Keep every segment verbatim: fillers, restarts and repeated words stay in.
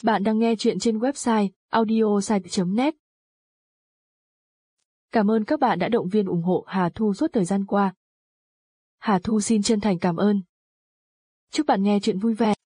Bạn đang nghe chuyện trên website audiosite chấm net. Cảm ơn các bạn đã động viên ủng hộ Hà Thu suốt thời gian qua. Hà Thu xin chân thành cảm ơn. Chúc bạn nghe chuyện vui vẻ.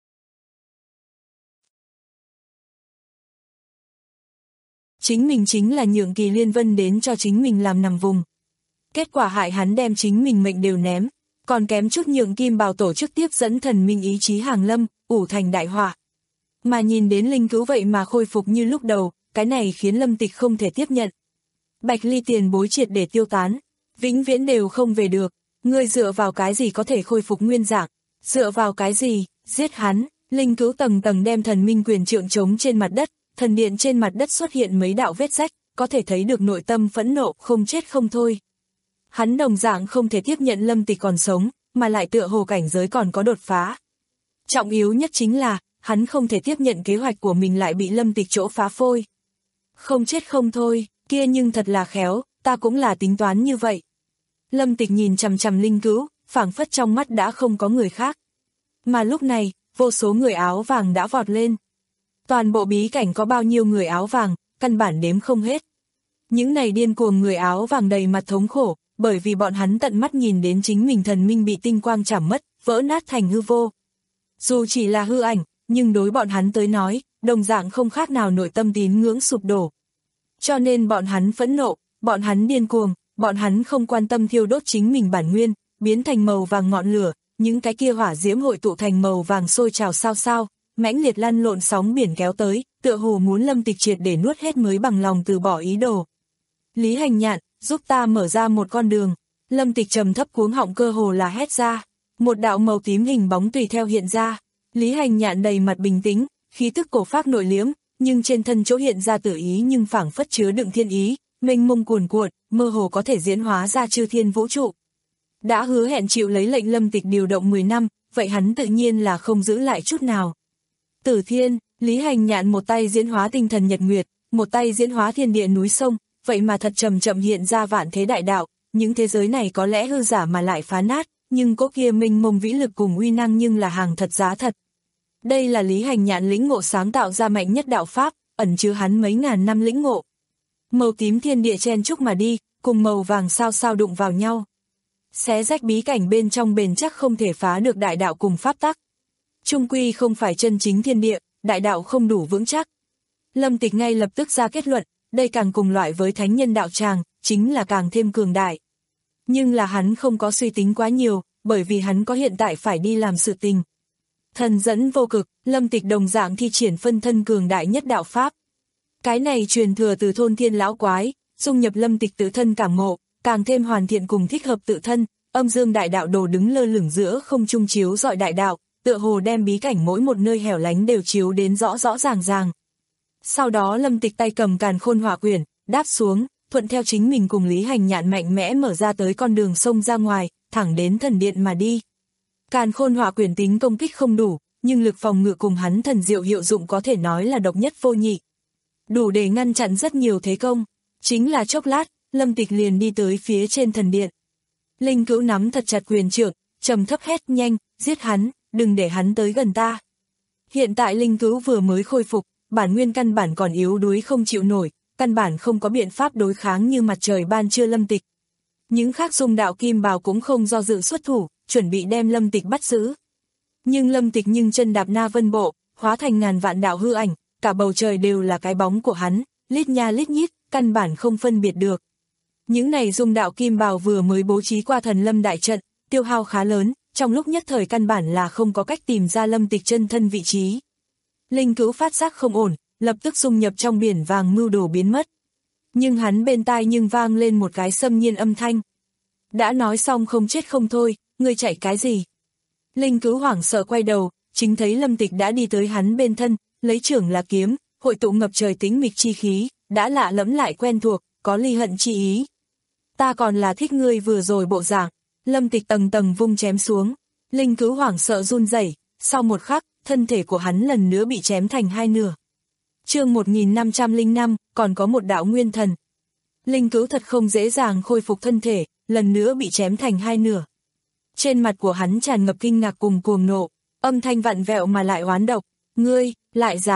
Chính mình chính là nhượng Kỳ Liên Vân đến cho chính mình làm nằm vùng. Kết quả hại hắn đem chính mình mệnh đều ném, còn kém chút nhượng Kim Bào tổ chức tiếp dẫn thần minh ý chí hàng lâm, ủ thành đại họa. Mà nhìn đến Linh Cữu vậy mà khôi phục như lúc đầu, cái này khiến Lâm Tịch không thể tiếp nhận. Bạch Ly tiền bối triệt để tiêu tán, vĩnh viễn đều không về được, ngươi dựa vào cái gì có thể khôi phục nguyên dạng, dựa vào cái gì, giết hắn. Linh Cữu tầng tầng đem thần minh quyền trượng trống trên mặt đất, thần điện trên mặt đất xuất hiện mấy đạo vết rách, có thể thấy được nội tâm phẫn nộ, không chết không thôi. Hắn đồng dạng không thể tiếp nhận Lâm Tịch còn sống, mà lại tựa hồ cảnh giới còn có đột phá. Trọng yếu nhất chính là, hắn không thể tiếp nhận kế hoạch của mình lại bị Lâm Tịch chỗ phá phôi. Không chết không thôi, kia nhưng thật là khéo, ta cũng là tính toán như vậy. Lâm Tịch nhìn chằm chằm Linh Cữu, phảng phất trong mắt đã không có người khác. Mà lúc này, vô số người áo vàng đã vọt lên. Toàn bộ bí cảnh có bao nhiêu người áo vàng, căn bản đếm không hết. Những này điên cuồng người áo vàng đầy mặt thống khổ, bởi vì bọn hắn tận mắt nhìn đến chính mình thần minh bị tinh quang chảm mất, vỡ nát thành hư vô. Dù chỉ là hư ảnh, nhưng đối bọn hắn tới nói, đồng dạng không khác nào nội tâm tín ngưỡng sụp đổ. Cho nên bọn hắn phẫn nộ, bọn hắn điên cuồng, bọn hắn không quan tâm thiêu đốt chính mình bản nguyên, biến thành màu vàng ngọn lửa, những cái kia hỏa diễm hội tụ thành màu vàng sôi trào sao sao, mãnh liệt lăn lộn sóng biển kéo tới, tựa hồ muốn Lâm Tịch triệt để nuốt hết mới bằng lòng từ bỏ ý đồ. Lý Hành Nhạn, giúp ta mở ra một con đường. Lâm Tịch trầm thấp cuống họng cơ hồ là hét ra, một đạo màu tím hình bóng tùy theo hiện ra. Lý Hành Nhạn đầy mặt bình tĩnh, khí tức cổ phác nội liếm, nhưng trên thân chỗ hiện ra tử ý nhưng phảng phất chứa đựng thiên ý, mênh mông cuồn cuộn, mơ hồ có thể diễn hóa ra chư thiên vũ trụ. Đã hứa hẹn chịu lấy lệnh Lâm Tịch điều động mười năm, vậy hắn tự nhiên là không giữ lại chút nào. Tử Thiên, Lý Hành Nhạn một tay diễn hóa tinh thần nhật nguyệt, một tay diễn hóa thiên địa núi sông, vậy mà thật chậm chậm hiện ra vạn thế đại đạo, những thế giới này có lẽ hư giả mà lại phá nát, nhưng cỗ kia mênh mông vĩ lực cùng uy năng nhưng là hàng thật giá thật. Đây là Lý Hành Nhạn lĩnh ngộ sáng tạo ra mạnh nhất đạo pháp, ẩn chứa hắn mấy ngàn năm lĩnh ngộ. Màu tím thiên địa chen chúc mà đi, cùng màu vàng sao sao đụng vào nhau. Xé rách bí cảnh bên trong bền chắc không thể phá được đại đạo cùng pháp tắc. Trung quy không phải chân chính thiên địa, đại đạo không đủ vững chắc. Lâm Tịch ngay lập tức ra kết luận, đây càng cùng loại với thánh nhân đạo tràng, chính là càng thêm cường đại. Nhưng là hắn không có suy tính quá nhiều, bởi vì hắn có hiện tại phải đi làm sự tình. Thần dẫn vô cực, Lâm Tịch đồng dạng thi triển phân thân cường đại nhất đạo pháp. Cái này truyền thừa từ thôn thiên lão quái, dung nhập Lâm Tịch tự thân cảm ngộ, càng thêm hoàn thiện cùng thích hợp tự thân, âm dương đại đạo đồ đứng lơ lửng giữa không trung chiếu rọi đại đạo, tựa hồ đem bí cảnh mỗi một nơi hẻo lánh đều chiếu đến rõ rõ ràng ràng. Sau đó Lâm Tịch tay cầm càn khôn hỏa quyển, đáp xuống, thuận theo chính mình cùng Lý Hành Nhạn mạnh mẽ mở ra tới con đường sông ra ngoài, thẳng đến thần điện mà đi. Càn khôn hỏa quyển tính công kích không đủ, nhưng lực phòng ngự cùng hắn thần diệu hiệu dụng có thể nói là độc nhất vô nhị. Đủ để ngăn chặn rất nhiều thế công. Chính là chốc lát, Lâm Tịch liền đi tới phía trên thần điện. Linh Cữu nắm thật chặt quyền trượng, trầm thấp hét nhanh, giết hắn, đừng để hắn tới gần ta. Hiện tại Linh Cữu vừa mới khôi phục, bản nguyên căn bản còn yếu đuối không chịu nổi, căn bản không có biện pháp đối kháng như mặt trời ban trưa Lâm Tịch. Những khác dung đạo kim bào cũng không do dự xuất thủ, chuẩn bị đem Lâm Tịch bắt giữ. Nhưng Lâm Tịch nhưng chân đạp na vân bộ, hóa thành ngàn vạn đạo hư ảnh, cả bầu trời đều là cái bóng của hắn, lít nha lít nhít, căn bản không phân biệt được. Những này dung đạo kim bào vừa mới bố trí qua thần lâm đại trận, tiêu hao khá lớn, trong lúc nhất thời căn bản là không có cách tìm ra Lâm Tịch chân thân vị trí. Linh Cữu phát giác không ổn, lập tức dung nhập trong biển vàng mưu đồ biến mất. Nhưng hắn bên tai nhưng vang lên một cái xâm nhiên âm thanh. Đã nói xong không chết không thôi, ngươi chạy cái gì? Linh Cữu hoảng sợ quay đầu, chính thấy Lâm Tịch đã đi tới hắn bên thân, lấy trưởng là kiếm, hội tụ ngập trời tĩnh mịch chi khí, đã lạ lẫm lại quen thuộc, có ly hận chi ý. Ta còn là thích ngươi vừa rồi bộ dạng. Lâm Tịch tầng tầng vung chém xuống. Linh Cữu hoảng sợ run rẩy, sau một khắc, thân thể của hắn lần nữa bị chém thành hai nửa. Chương một nghìn năm trăm lẻ năm, còn có một đạo nguyên thần. Linh Cữu thật không dễ dàng khôi phục thân thể, lần nữa bị chém thành hai nửa. Trên mặt của hắn tràn ngập kinh ngạc cùng cuồng nộ, âm thanh vặn vẹo mà lại oán độc, ngươi, lại dám,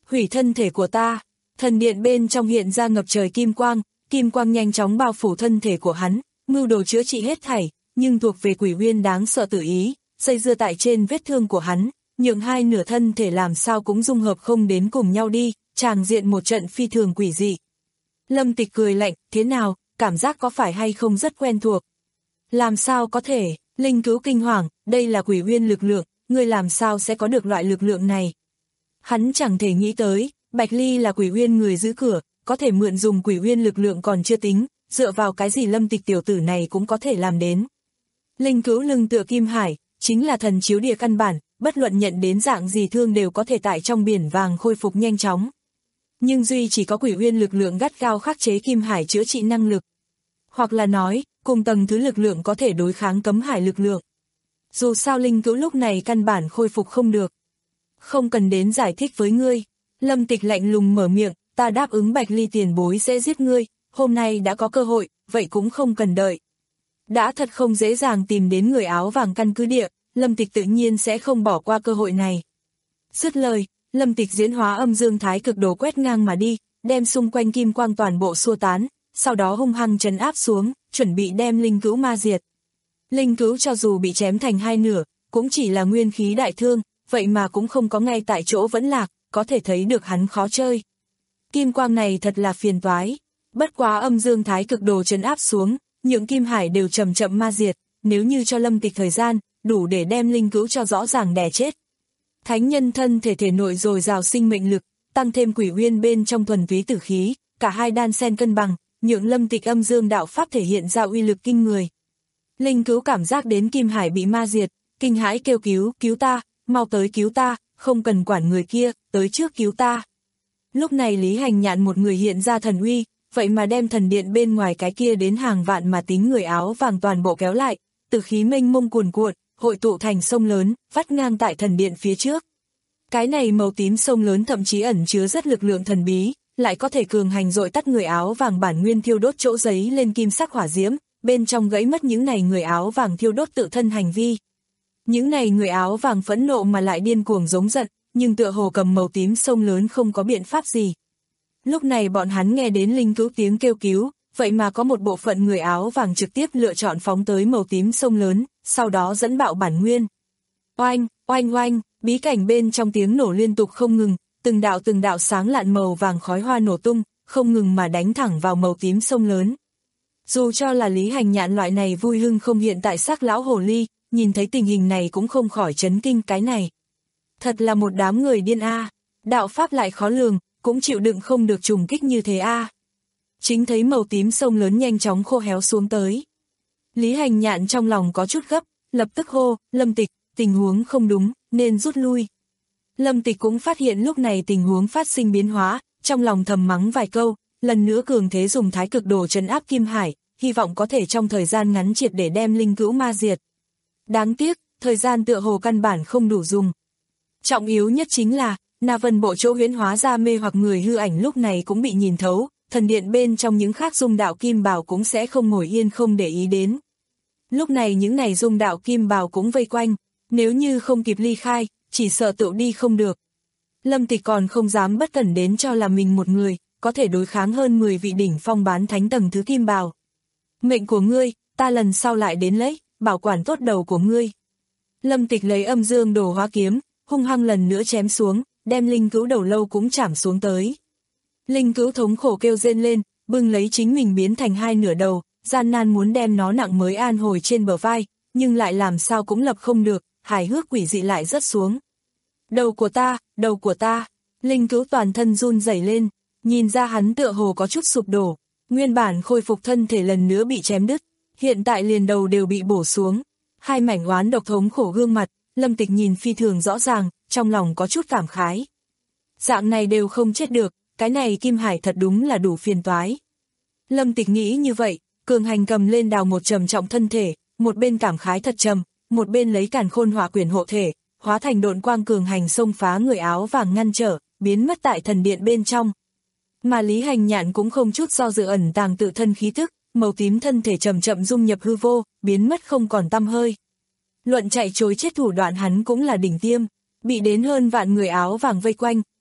hủy thân thể của ta. Thần điện bên trong hiện ra ngập trời kim quang, kim quang nhanh chóng bao phủ thân thể của hắn, mưu đồ chữa trị hết thảy, nhưng thuộc về quỷ uyên đáng sợ tự ý, dây dưa tại trên vết thương của hắn, nhượng hai nửa thân thể làm sao cũng dung hợp không đến cùng nhau đi, tràng diện một trận phi thường quỷ dị. Lâm Tịch cười lạnh, thế nào, cảm giác có phải hay không rất quen thuộc. Làm sao có thể, Linh Cữu kinh hoàng, đây là quỷ uyên lực lượng, ngươi làm sao sẽ có được loại lực lượng này. Hắn chẳng thể nghĩ tới, Bạch Ly là quỷ uyên người giữ cửa, có thể mượn dùng quỷ uyên lực lượng còn chưa tính, dựa vào cái gì Lâm Tịch tiểu tử này cũng có thể làm đến. Linh Cữu lưng tựa kim hải, chính là thần chiếu địa căn bản, bất luận nhận đến dạng gì thương đều có thể tại trong biển vàng khôi phục nhanh chóng. Nhưng duy chỉ có quỷ uyên lực lượng gắt gao khắc chế kim hải chữa trị năng lực. Hoặc là nói, cùng tầng thứ lực lượng có thể đối kháng cấm hải lực lượng. Dù sao Linh Cữu lúc này căn bản khôi phục không được. Không cần đến giải thích với ngươi. Lâm Tịch lạnh lùng mở miệng, ta đáp ứng Bạch Ly tiền bối sẽ giết ngươi, hôm nay đã có cơ hội, vậy cũng không cần đợi. Đã thật không dễ dàng tìm đến người áo vàng căn cứ địa, Lâm Tịch tự nhiên sẽ không bỏ qua cơ hội này. Dứt lời, Lâm Tịch diễn hóa âm dương thái cực đồ quét ngang mà đi, đem xung quanh kim quang toàn bộ xua tán, sau đó hung hăng trấn áp xuống, chuẩn bị đem Linh Cữu ma diệt. Linh Cữu cho dù bị chém thành hai nửa, cũng chỉ là nguyên khí đại thương, vậy mà cũng không có ngay tại chỗ vẫn lạc, có thể thấy được hắn khó chơi. Kim quang này thật là phiền toái, bất quá âm dương thái cực đồ trấn áp xuống, những kim hải đều chậm chậm ma diệt, nếu như cho Lâm Tịch thời gian, đủ để đem Linh Cữu cho rõ ràng đè chết. Thánh nhân thân thể thể nội dồi dào sinh mệnh lực, tăng thêm quỷ uyên bên trong thuần túy tử khí, cả hai đan xen cân bằng, nhượng Lâm Tịch âm dương đạo pháp thể hiện ra uy lực kinh người. Linh Cữu cảm giác đến kim hải bị ma diệt, kinh hãi kêu cứu, cứu ta, mau tới cứu ta, không cần quản người kia, tới trước cứu ta. Lúc này Lý Hành Nhạn một người hiện ra thần uy, vậy mà đem thần điện bên ngoài cái kia đến hàng vạn mà tính người áo vàng toàn bộ kéo lại, tử khí mênh mông cuồn cuộn, hội tụ thành sông lớn, vắt ngang tại thần điện phía trước. Cái này màu tím sông lớn thậm chí ẩn chứa rất lực lượng thần bí, lại có thể cường hành dội tắt người áo vàng bản nguyên thiêu đốt chỗ giấy lên kim sắc hỏa diễm, bên trong gãy mất những này người áo vàng thiêu đốt tự thân hành vi. Những này người áo vàng phẫn nộ mà lại điên cuồng giống giận, nhưng tựa hồ cầm màu tím sông lớn không có biện pháp gì. Lúc này bọn hắn nghe đến Linh Cữu tiếng kêu cứu, vậy mà có một bộ phận người áo vàng trực tiếp lựa chọn phóng tới màu tím sông lớn, sau đó dẫn bạo bản nguyên. Oanh, oanh oanh, bí cảnh bên trong tiếng nổ liên tục không ngừng, từng đạo từng đạo sáng lạn màu vàng khói hoa nổ tung, không ngừng mà đánh thẳng vào màu tím sông lớn. Dù cho là Lý Hành Nhạn loại này vui hưng không hiện tại sắc lão hồ ly, nhìn thấy tình hình này cũng không khỏi chấn kinh cái này. Thật là một đám người điên a, à. Đạo pháp lại khó lường, cũng chịu đựng không được trùng kích như thế a. À. Chính thấy màu tím sông lớn nhanh chóng khô héo xuống tới. Lý Hành Nhạn trong lòng có chút gấp, lập tức hô, Lâm Tịch, tình huống không đúng, nên rút lui. Lâm Tịch cũng phát hiện lúc này tình huống phát sinh biến hóa, trong lòng thầm mắng vài câu, lần nữa cường thế dùng thái cực đồ trấn áp Kim Hải, hy vọng có thể trong thời gian ngắn triệt để đem Linh Cữu ma diệt. Đáng tiếc, thời gian tựa hồ căn bản không đủ dùng. Trọng yếu nhất chính là, Na Vân bộ chỗ huyễn hóa ra mê hoặc người hư ảnh lúc này cũng bị nhìn thấu, thần điện bên trong những khác dung đạo kim bào cũng sẽ không ngồi yên không để ý đến. Lúc này những này dung đạo kim bào cũng vây quanh, nếu như không kịp ly khai, chỉ sợ tự đi không được. Lâm Tịch còn không dám bất cẩn đến cho là mình một người, có thể đối kháng hơn mười vị đỉnh phong bán thánh tầng thứ kim bào. Mệnh của ngươi, ta lần sau lại đến lấy, bảo quản tốt đầu của ngươi. Lâm Tịch lấy âm dương đồ hóa kiếm, hung hăng lần nữa chém xuống, đem Linh Cữu đầu lâu cũng chảm xuống tới. Linh Cữu thống khổ kêu rên lên, bưng lấy chính mình biến thành hai nửa đầu, gian nan muốn đem nó nặng mới an hồi trên bờ vai, nhưng lại làm sao cũng lập không được, hài hước quỷ dị lại rớt xuống. Đầu của ta, đầu của ta, Linh Cữu toàn thân run rẩy lên, nhìn ra hắn tựa hồ có chút sụp đổ, nguyên bản khôi phục thân thể lần nữa bị chém đứt, hiện tại liền đầu đều bị bổ xuống, hai mảnh oán độc thống khổ gương mặt, Lâm Tịch nhìn phi thường rõ ràng, trong lòng có chút cảm khái. Dạng này đều không chết được, cái này Kim Hải thật đúng là đủ phiền toái. Lâm Tịch nghĩ như vậy, cường hành cầm lên đào một trầm trọng thân thể, một bên cảm khái thật trầm, một bên lấy càn khôn hỏa quyển hộ thể, hóa thành độn quang cường hành xông phá người áo vàng ngăn trở, biến mất tại thần điện bên trong. Mà Lý Hành Nhạn cũng không chút do dự ẩn tàng tự thân khí thức, màu tím thân thể chậm chậm dung nhập hư vô, biến mất không còn tăm hơi. Luận chạy trối chết thủ đoạn hắn cũng là đỉnh tiêm, bị đến hơn vạn người áo vàng vây quanh,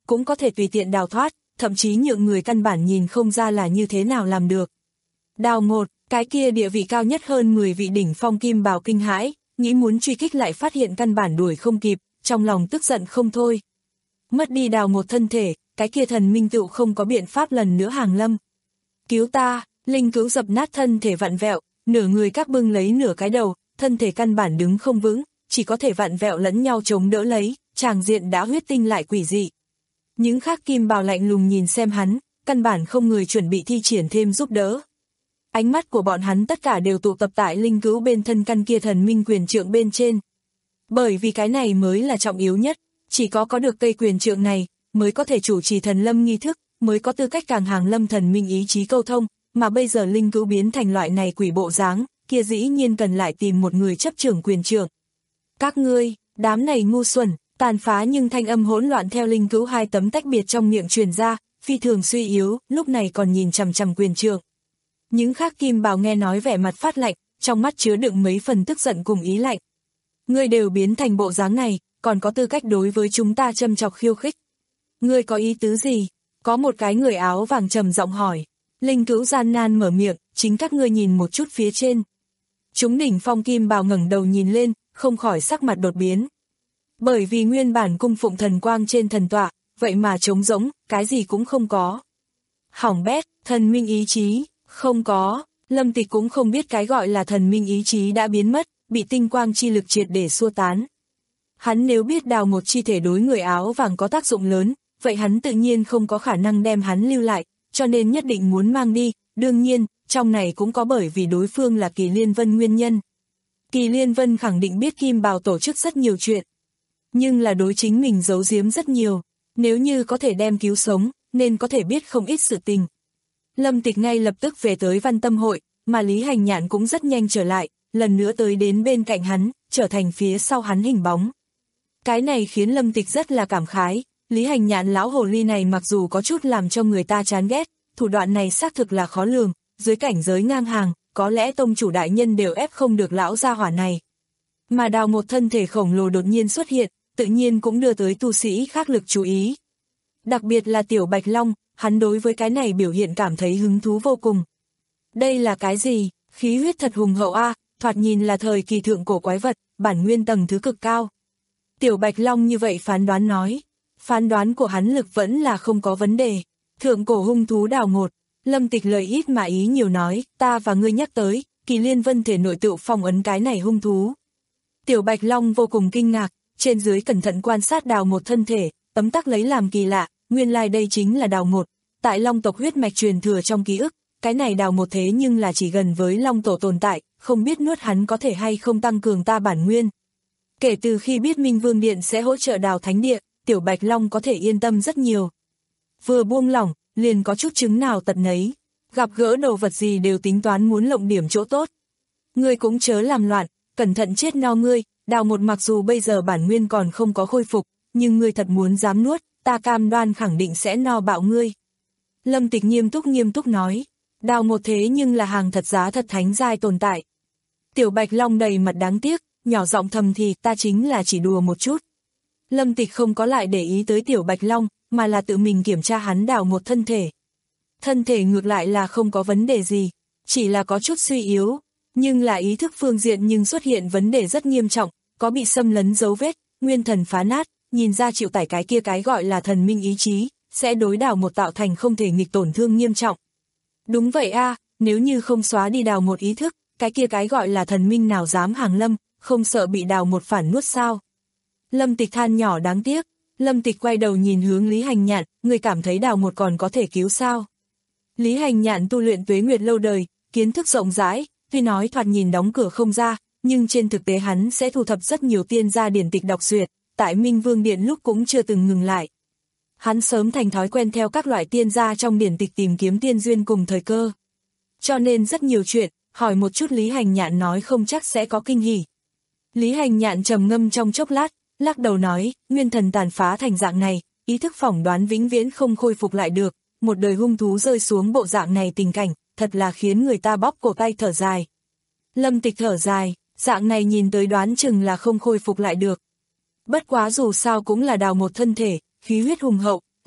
cũng có thể tùy tiện đào thoát, thậm chí nhượng người căn bản nhìn không ra là như thế nào làm được. Đào Ngột, cái kia địa vị cao nhất hơn mười vị đỉnh phong kim bào kinh hãi, nghĩ muốn truy kích lại phát hiện căn bản đuổi không kịp, trong lòng tức giận không thôi. Mất đi Đào Ngột thân thể, cái kia thần minh tựu không có biện pháp lần nữa hàng lâm. Cứu ta, Linh Cữu dập nát thân thể vặn vẹo, nửa người các bưng lấy nửa cái đầu, thân thể căn bản đứng không vững, chỉ có thể vặn vẹo lẫn nhau chống đỡ lấy, tràng diện đã huyết tinh lại quỷ dị. Những khác kim bào lạnh lùng nhìn xem hắn, căn bản không người chuẩn bị thi triển thêm giúp đỡ. Ánh mắt của bọn hắn tất cả đều tụ tập tại Linh Cữu bên thân căn kia thần minh quyền trượng bên trên. Bởi vì cái này mới là trọng yếu nhất, chỉ có có được cây quyền trượng này, mới có thể chủ trì thần lâm nghi thức, mới có tư cách càng hàng lâm thần minh ý chí câu thông, mà bây giờ Linh Cữu biến thành loại này quỷ bộ dáng, kia dĩ nhiên cần lại tìm một người chấp trưởng quyền trượng. Các ngươi, đám này ngu xuẩn, tàn phá nhưng thanh âm hỗn loạn theo Linh Cữu hai tấm tách biệt trong miệng truyền ra, phi thường suy yếu, lúc này còn nhìn chằm chằm quyền trượng. Những khác kim bào nghe nói vẻ mặt phát lạnh, trong mắt chứa đựng mấy phần tức giận cùng ý lạnh. Ngươi đều biến thành bộ dáng này, còn có tư cách đối với chúng ta châm chọc khiêu khích. Ngươi có ý tứ gì? Có một cái người áo vàng trầm giọng hỏi. Linh Cữu gian nan mở miệng, chính các ngươi nhìn một chút phía trên. Chúng đỉnh phong kim bào ngẩng đầu nhìn lên, không khỏi sắc mặt đột biến. Bởi vì nguyên bản cung phụng thần quang trên thần tọa, vậy mà trống rỗng, cái gì cũng không có. Hỏng bét, thần minh ý chí, không có. Lâm Tịch cũng không biết cái gọi là thần minh ý chí đã biến mất, bị tinh quang chi lực triệt để xua tán. Hắn nếu biết Đào Ngột chi thể đối người áo vàng có tác dụng lớn, vậy hắn tự nhiên không có khả năng đem hắn lưu lại, cho nên nhất định muốn mang đi, đương nhiên, trong này cũng có bởi vì đối phương là Kỳ Liên Vân nguyên nhân. Kỳ Liên Vân khẳng định biết kim bào tổ chức rất nhiều chuyện, nhưng là đối chính mình giấu giếm rất nhiều, nếu như có thể đem cứu sống, nên có thể biết không ít sự tình. Lâm Tịch ngay lập tức về tới Văn Tâm hội, mà Lý Hành Nhạn cũng rất nhanh trở lại, lần nữa tới đến bên cạnh hắn, trở thành phía sau hắn hình bóng. Cái này khiến Lâm Tịch rất là cảm khái, Lý Hành Nhạn lão hồ ly này mặc dù có chút làm cho người ta chán ghét, thủ đoạn này xác thực là khó lường, dưới cảnh giới ngang hàng, có lẽ tông chủ đại nhân đều ép không được lão gia hỏa này. Mà Đào Ngột thân thể khổng lồ đột nhiên xuất hiện, tự nhiên cũng đưa tới tu sĩ khác lực chú ý. Đặc biệt là Tiểu Bạch Long, hắn đối với cái này biểu hiện cảm thấy hứng thú vô cùng. Đây là cái gì? Khí huyết thật hùng hậu a, thoạt nhìn là thời kỳ thượng cổ quái vật, bản nguyên tầng thứ cực cao. Tiểu Bạch Long như vậy phán đoán nói. Phán đoán của hắn lực vẫn là không có vấn đề. Thượng cổ hung thú Đào Ngột. Lâm Tịch lời ít mà ý nhiều nói, ta và ngươi nhắc tới, Kỳ Liên Vân thể nội tựu phong ấn cái này hung thú. Tiểu Bạch Long vô cùng kinh ngạc, trên dưới cẩn thận quan sát Đào Ngột thân thể, tấm tắc lấy làm kỳ lạ, nguyên lai đây chính là Đào Ngột. Tại Long tộc huyết mạch truyền thừa trong ký ức, cái này Đào Ngột thế nhưng là chỉ gần với Long tổ tồn tại, không biết nuốt hắn có thể hay không tăng cường ta bản nguyên. Kể từ khi biết Minh Vương Điện sẽ hỗ trợ Đào Thánh Địa, Tiểu Bạch Long có thể yên tâm rất nhiều. Vừa buông lỏng, liền có chút chứng nào tật nấy, gặp gỡ đồ vật gì đều tính toán muốn lộng điểm chỗ tốt. Ngươi cũng chớ làm loạn, cẩn thận chết no ngươi, Đào Ngột mặc dù bây giờ bản nguyên còn không có khôi phục, nhưng ngươi thật muốn dám nuốt, ta cam đoan khẳng định sẽ no bạo ngươi. Lâm Tịch nghiêm túc nghiêm túc nói, Đào Ngột thế nhưng là hàng thật giá thật thánh giai tồn tại. Tiểu Bạch Long đầy mặt đáng tiếc, nhỏ giọng thầm thì ta chính là chỉ đùa một chút. Lâm Tịch không có lại để ý tới Tiểu Bạch Long, mà là tự mình kiểm tra hắn Đào Ngột thân thể. Thân thể ngược lại là không có vấn đề gì, chỉ là có chút suy yếu, nhưng là ý thức phương diện nhưng xuất hiện vấn đề rất nghiêm trọng, có bị xâm lấn dấu vết, nguyên thần phá nát, nhìn ra chịu tải cái kia cái gọi là thần minh ý chí, sẽ đối Đào Ngột tạo thành không thể nghịch tổn thương nghiêm trọng. Đúng vậy a, nếu như không xóa đi Đào Ngột ý thức, cái kia cái gọi là thần minh nào dám hàng lâm, không sợ bị Đào Ngột phản nuốt sao? Lâm Tịch than nhỏ đáng tiếc. Lâm Tịch quay đầu nhìn hướng Lý Hành Nhạn, người cảm thấy Đào Ngột còn có thể cứu sao? Lý Hành Nhạn tu luyện tuế nguyệt lâu đời, kiến thức rộng rãi, tuy nói thoạt nhìn đóng cửa không ra, nhưng trên thực tế hắn sẽ thu thập rất nhiều tiên gia điển tịch đọc duyệt, tại Minh Vương Điện lúc cũng chưa từng ngừng lại. Hắn sớm thành thói quen theo các loại tiên gia trong điển tịch tìm kiếm tiên duyên cùng thời cơ. Cho nên rất nhiều chuyện, hỏi một chút Lý Hành Nhạn nói không chắc sẽ có kinh hỉ. Lý Hành Nhạn trầm ngâm trong chốc lát, lắc đầu nói, nguyên thần tàn phá thành dạng này, ý thức phỏng đoán vĩnh viễn không khôi phục lại được, một đời hung thú rơi xuống bộ dạng này tình cảnh, thật là khiến người ta bóp cổ tay thở dài. Lâm Tịch thở dài, dạng này nhìn tới đoán chừng là không khôi phục lại được. Bất quá dù sao cũng là Đào Ngột thân thể, khí huyết hùng hậu,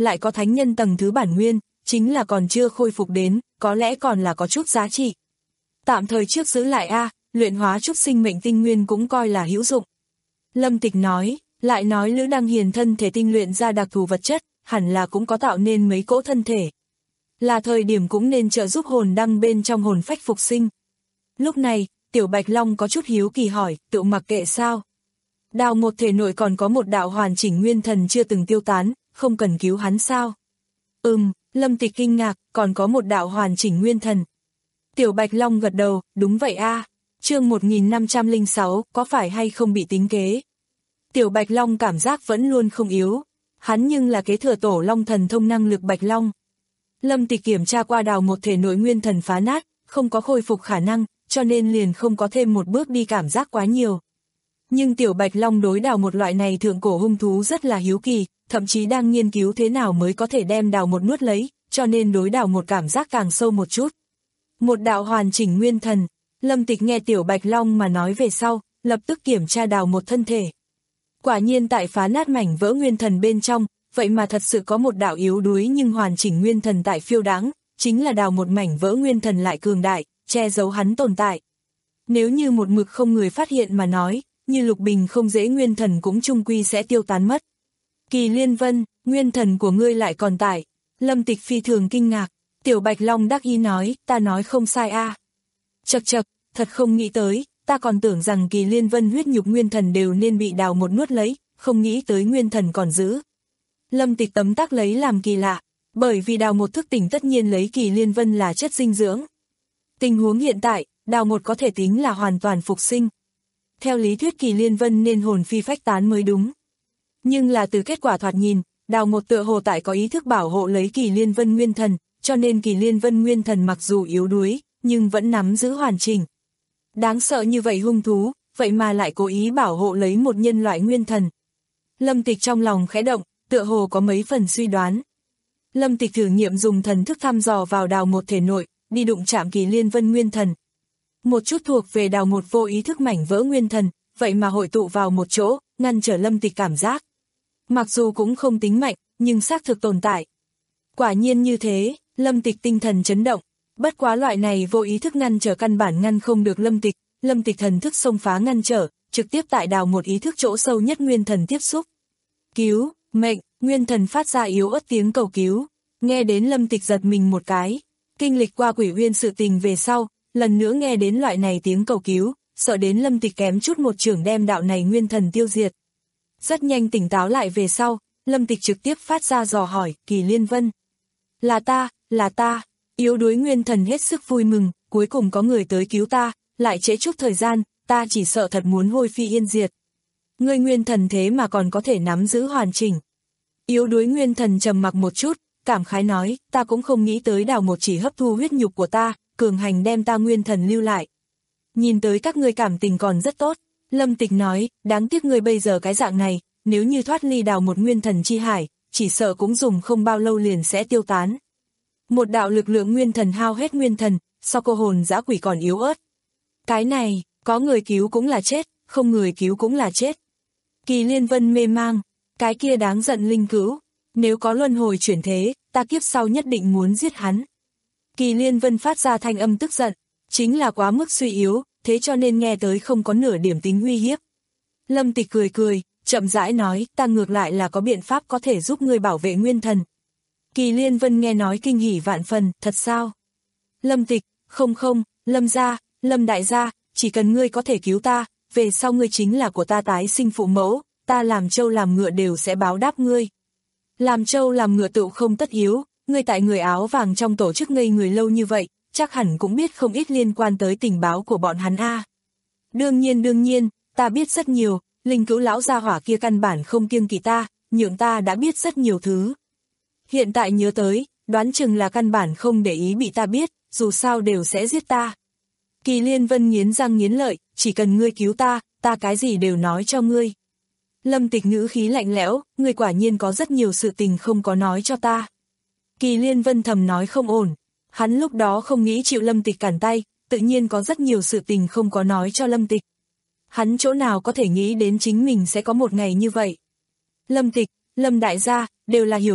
lại có thánh nhân tầng thứ bản nguyên, chính là còn chưa khôi phục đến, có lẽ còn là có chút giá trị. Tạm thời trước giữ lại a, luyện hóa chút sinh mệnh tinh nguyên cũng coi là hữu dụng. Lâm Tịch nói, lại nói Lữ Đăng Hiền thân thể tinh luyện ra đặc thù vật chất, hẳn là cũng có tạo nên mấy cỗ thân thể. Là thời điểm cũng nên trợ giúp hồn đăng bên trong hồn phách phục sinh. Lúc này, Tiểu Bạch Long có chút hiếu kỳ hỏi, tự mặc kệ sao? Đào một thể nội còn có một đạo hoàn chỉnh nguyên thần chưa từng tiêu tán, không cần cứu hắn sao? Ừm, Lâm Tịch kinh ngạc, còn có một đạo hoàn chỉnh nguyên thần. Tiểu Bạch Long gật đầu, đúng vậy a. Chương một nghìn năm trăm lẻ sáu, có phải hay không bị tính kế? Tiểu Bạch Long cảm giác vẫn luôn không yếu. Hắn nhưng là kế thừa tổ Long thần thông năng lực Bạch Long. Lâm Tịch kiểm tra qua đào một thể nội nguyên thần phá nát, không có khôi phục khả năng, cho nên liền không có thêm một bước đi cảm giác quá nhiều. Nhưng Tiểu Bạch Long đối đào một loại này thượng cổ hung thú rất là hiếu kỳ, thậm chí đang nghiên cứu thế nào mới có thể đem đào một nuốt lấy, cho nên đối đào một cảm giác càng sâu một chút. Một đạo hoàn chỉnh nguyên thần, Lâm Tịch nghe Tiểu Bạch Long mà nói về sau, lập tức kiểm tra đào một thân thể. Quả nhiên tại phá nát mảnh vỡ nguyên thần bên trong, vậy mà thật sự có một đạo yếu đuối nhưng hoàn chỉnh nguyên thần tại phiêu đáng, chính là đào một mảnh vỡ nguyên thần lại cường đại, che giấu hắn tồn tại. Nếu như một mực không người phát hiện mà nói, như Lục Bình không dễ nguyên thần cũng chung quy sẽ tiêu tán mất. Kỳ Liên Vân, nguyên thần của ngươi lại còn tại. Lâm Tịch phi thường kinh ngạc, Tiểu Bạch Long đắc ý nói, ta nói không sai a. À. Chậc chậc, thật không nghĩ tới, ta còn tưởng rằng Kỳ Liên Vân huyết nhục nguyên thần đều nên bị đào một nuốt lấy, không nghĩ tới nguyên thần còn giữ. Lâm Tịch tấm tắc lấy làm kỳ lạ, bởi vì đào một thức tỉnh tất nhiên lấy Kỳ Liên Vân là chất dinh dưỡng. Tình huống hiện tại, đào một có thể tính là hoàn toàn phục sinh. Theo lý thuyết Kỳ Liên Vân nên hồn phi phách tán mới đúng. Nhưng là từ kết quả thoạt nhìn, đào một tựa hồ tại có ý thức bảo hộ lấy Kỳ Liên Vân nguyên thần, cho nên Kỳ Liên Vân nguyên thần mặc dù yếu đuối, nhưng vẫn nắm giữ hoàn chỉnh. Đáng sợ như vậy hung thú, vậy mà lại cố ý bảo hộ lấy một nhân loại nguyên thần. Lâm Tịch trong lòng khẽ động, tựa hồ có mấy phần suy đoán. Lâm Tịch thử nghiệm dùng thần thức thăm dò vào đào một thể nội, đi đụng chạm Kỳ Liên Vân nguyên thần. Một chút thuộc về đào một vô ý thức mảnh vỡ nguyên thần, vậy mà hội tụ vào một chỗ, ngăn trở Lâm Tịch cảm giác. Mặc dù cũng không tính mạnh, nhưng xác thực tồn tại. Quả nhiên như thế, Lâm Tịch tinh thần chấn động. Bất quá loại này vô ý thức ngăn trở căn bản ngăn không được Lâm Tịch, Lâm Tịch thần thức xông phá ngăn trở, trực tiếp tại đào một ý thức chỗ sâu nhất nguyên thần tiếp xúc. Cứu, mệnh, nguyên thần phát ra yếu ớt tiếng cầu cứu, nghe đến Lâm Tịch giật mình một cái. Kinh lịch qua Quỷ Uyên sự tình về sau, lần nữa nghe đến loại này tiếng cầu cứu, sợ đến Lâm Tịch kém chút một chưởng đem đạo này nguyên thần tiêu diệt. Rất nhanh tỉnh táo lại về sau, Lâm Tịch trực tiếp phát ra dò hỏi, Kỳ Liên Vân. Là ta, là ta, yếu đuối nguyên thần hết sức vui mừng, cuối cùng có người tới cứu ta, lại trễ chút thời gian, ta chỉ sợ thật muốn hôi phi yên diệt. Ngươi nguyên thần thế mà còn có thể nắm giữ hoàn chỉnh. Yếu đuối nguyên thần trầm mặc một chút, cảm khái nói, ta cũng không nghĩ tới đào một chỉ hấp thu huyết nhục của ta, cường hành đem ta nguyên thần lưu lại. Nhìn tới các ngươi cảm tình còn rất tốt. Lâm Tịch nói, đáng tiếc ngươi bây giờ cái dạng này, nếu như thoát ly đào một nguyên thần chi hải, chỉ sợ cũng dùng không bao lâu liền sẽ tiêu tán. Một đạo lực lượng nguyên thần hao hết nguyên thần, so cô hồn dã quỷ còn yếu ớt. Cái này, có người cứu cũng là chết, không người cứu cũng là chết. Kỳ Liên Vân mê mang, cái kia đáng giận linh cữu, nếu có luân hồi chuyển thế, ta kiếp sau nhất định muốn giết hắn. Kỳ Liên Vân phát ra thanh âm tức giận, chính là quá mức suy yếu, thế cho nên nghe tới không có nửa điểm tính uy hiếp. Lâm Tịch cười cười, chậm rãi nói, ta ngược lại là có biện pháp có thể giúp ngươi bảo vệ nguyên thần. Kỳ Liên Vân nghe nói kinh hỉ vạn phần, thật sao? Lâm Tịch, không không, Lâm gia, Lâm đại gia, chỉ cần ngươi có thể cứu ta, về sau ngươi chính là của ta tái sinh phụ mẫu, ta làm trâu làm ngựa đều sẽ báo đáp ngươi. Làm trâu làm ngựa tựu không tất yếu, ngươi tại người áo vàng trong tổ chức ngây người lâu như vậy, chắc hẳn cũng biết không ít liên quan tới tình báo của bọn hắn a. Đương nhiên đương nhiên, ta biết rất nhiều, linh cữu lão gia hỏa kia căn bản không kiêng kỵ ta, nhượng ta đã biết rất nhiều thứ. Hiện tại nhớ tới, đoán chừng là căn bản không để ý bị ta biết, dù sao đều sẽ giết ta. Kỳ Liên Vân nghiến răng nghiến lợi, chỉ cần ngươi cứu ta, ta cái gì đều nói cho ngươi. Lâm Tịch ngữ khí lạnh lẽo, ngươi quả nhiên có rất nhiều sự tình không có nói cho ta. Kỳ Liên Vân thầm nói không ổn, hắn lúc đó không nghĩ chịu Lâm Tịch cản tay, tự nhiên có rất nhiều sự tình không có nói cho Lâm Tịch. Hắn chỗ nào có thể nghĩ đến chính mình sẽ có một ngày như vậy. Lâm Tịch, Lâm đại gia, đều là hiểu lầm,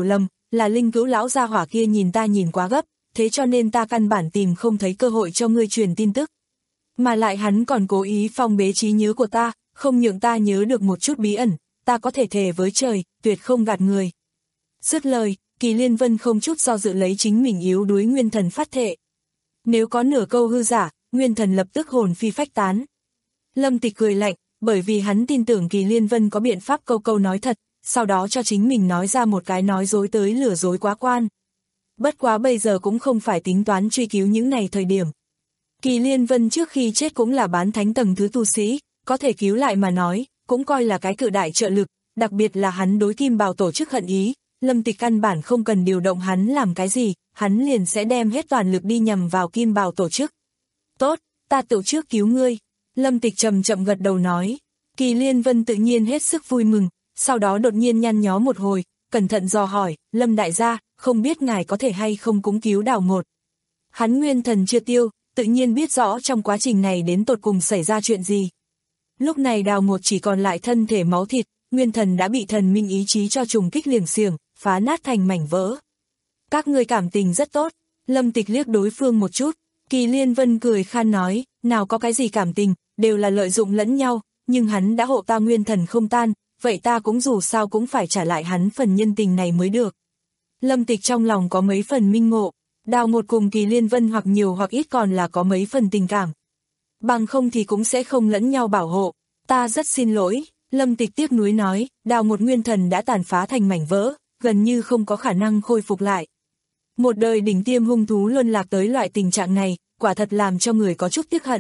là Linh Cữu lão gia hỏa kia nhìn ta nhìn quá gấp, thế cho nên ta căn bản tìm không thấy cơ hội cho ngươi truyền tin tức. Mà lại hắn còn cố ý phong bế trí nhớ của ta, không nhượng ta nhớ được một chút bí ẩn, ta có thể thề với trời, tuyệt không gạt người. Dứt lời, Kỳ Liên Vân không chút do dự lấy chính mình yếu đuối nguyên thần phát thệ. Nếu có nửa câu hư giả, nguyên thần lập tức hồn phi phách tán. Lâm Tịch cười lạnh, bởi vì hắn tin tưởng Kỳ Liên Vân có biện pháp câu câu nói thật, sau đó cho chính mình nói ra một cái nói dối tới lừa dối quá quan. Bất quá bây giờ cũng không phải tính toán truy cứu những này thời điểm. Kỳ Liên Vân trước khi chết cũng là bán thánh tầng thứ tu sĩ, có thể cứu lại mà nói, cũng coi là cái cự đại trợ lực, đặc biệt là hắn đối Kim Bào tổ chức hận ý, Lâm Tịch căn bản không cần điều động hắn làm cái gì, hắn liền sẽ đem hết toàn lực đi nhằm vào Kim Bào tổ chức. Tốt, ta tự trước cứu ngươi, Lâm Tịch chậm chậm gật đầu nói. Kỳ Liên Vân tự nhiên hết sức vui mừng, sau đó đột nhiên nhăn nhó một hồi, cẩn thận dò hỏi, Lâm đại gia, không biết ngài có thể hay không cúng cứu Đào Một. Hắn nguyên thần chưa tiêu, tự nhiên biết rõ trong quá trình này đến tột cùng xảy ra chuyện gì. Lúc này Đào Một chỉ còn lại thân thể máu thịt, nguyên thần đã bị thần minh ý chí cho trùng kích liềng xiềng, phá nát thành mảnh vỡ. Các ngươi cảm tình rất tốt, Lâm Tịch liếc đối phương một chút, Kỳ Liên Vân cười khan nói, nào có cái gì cảm tình, đều là lợi dụng lẫn nhau, nhưng hắn đã hộ ta nguyên thần không tan, vậy ta cũng dù sao cũng phải trả lại hắn phần nhân tình này mới được. Lâm Tịch trong lòng có mấy phần minh ngộ, Đào Một cùng Kỳ Liên Vân hoặc nhiều hoặc ít còn là có mấy phần tình cảm. Bằng không thì cũng sẽ không lẫn nhau bảo hộ, ta rất xin lỗi, Lâm Tịch tiếc nuối nói, Đào Một nguyên thần đã tàn phá thành mảnh vỡ, gần như không có khả năng khôi phục lại. Một đời đỉnh tiêm hung thú luân lạc tới loại tình trạng này, quả thật làm cho người có chút tiếc hận.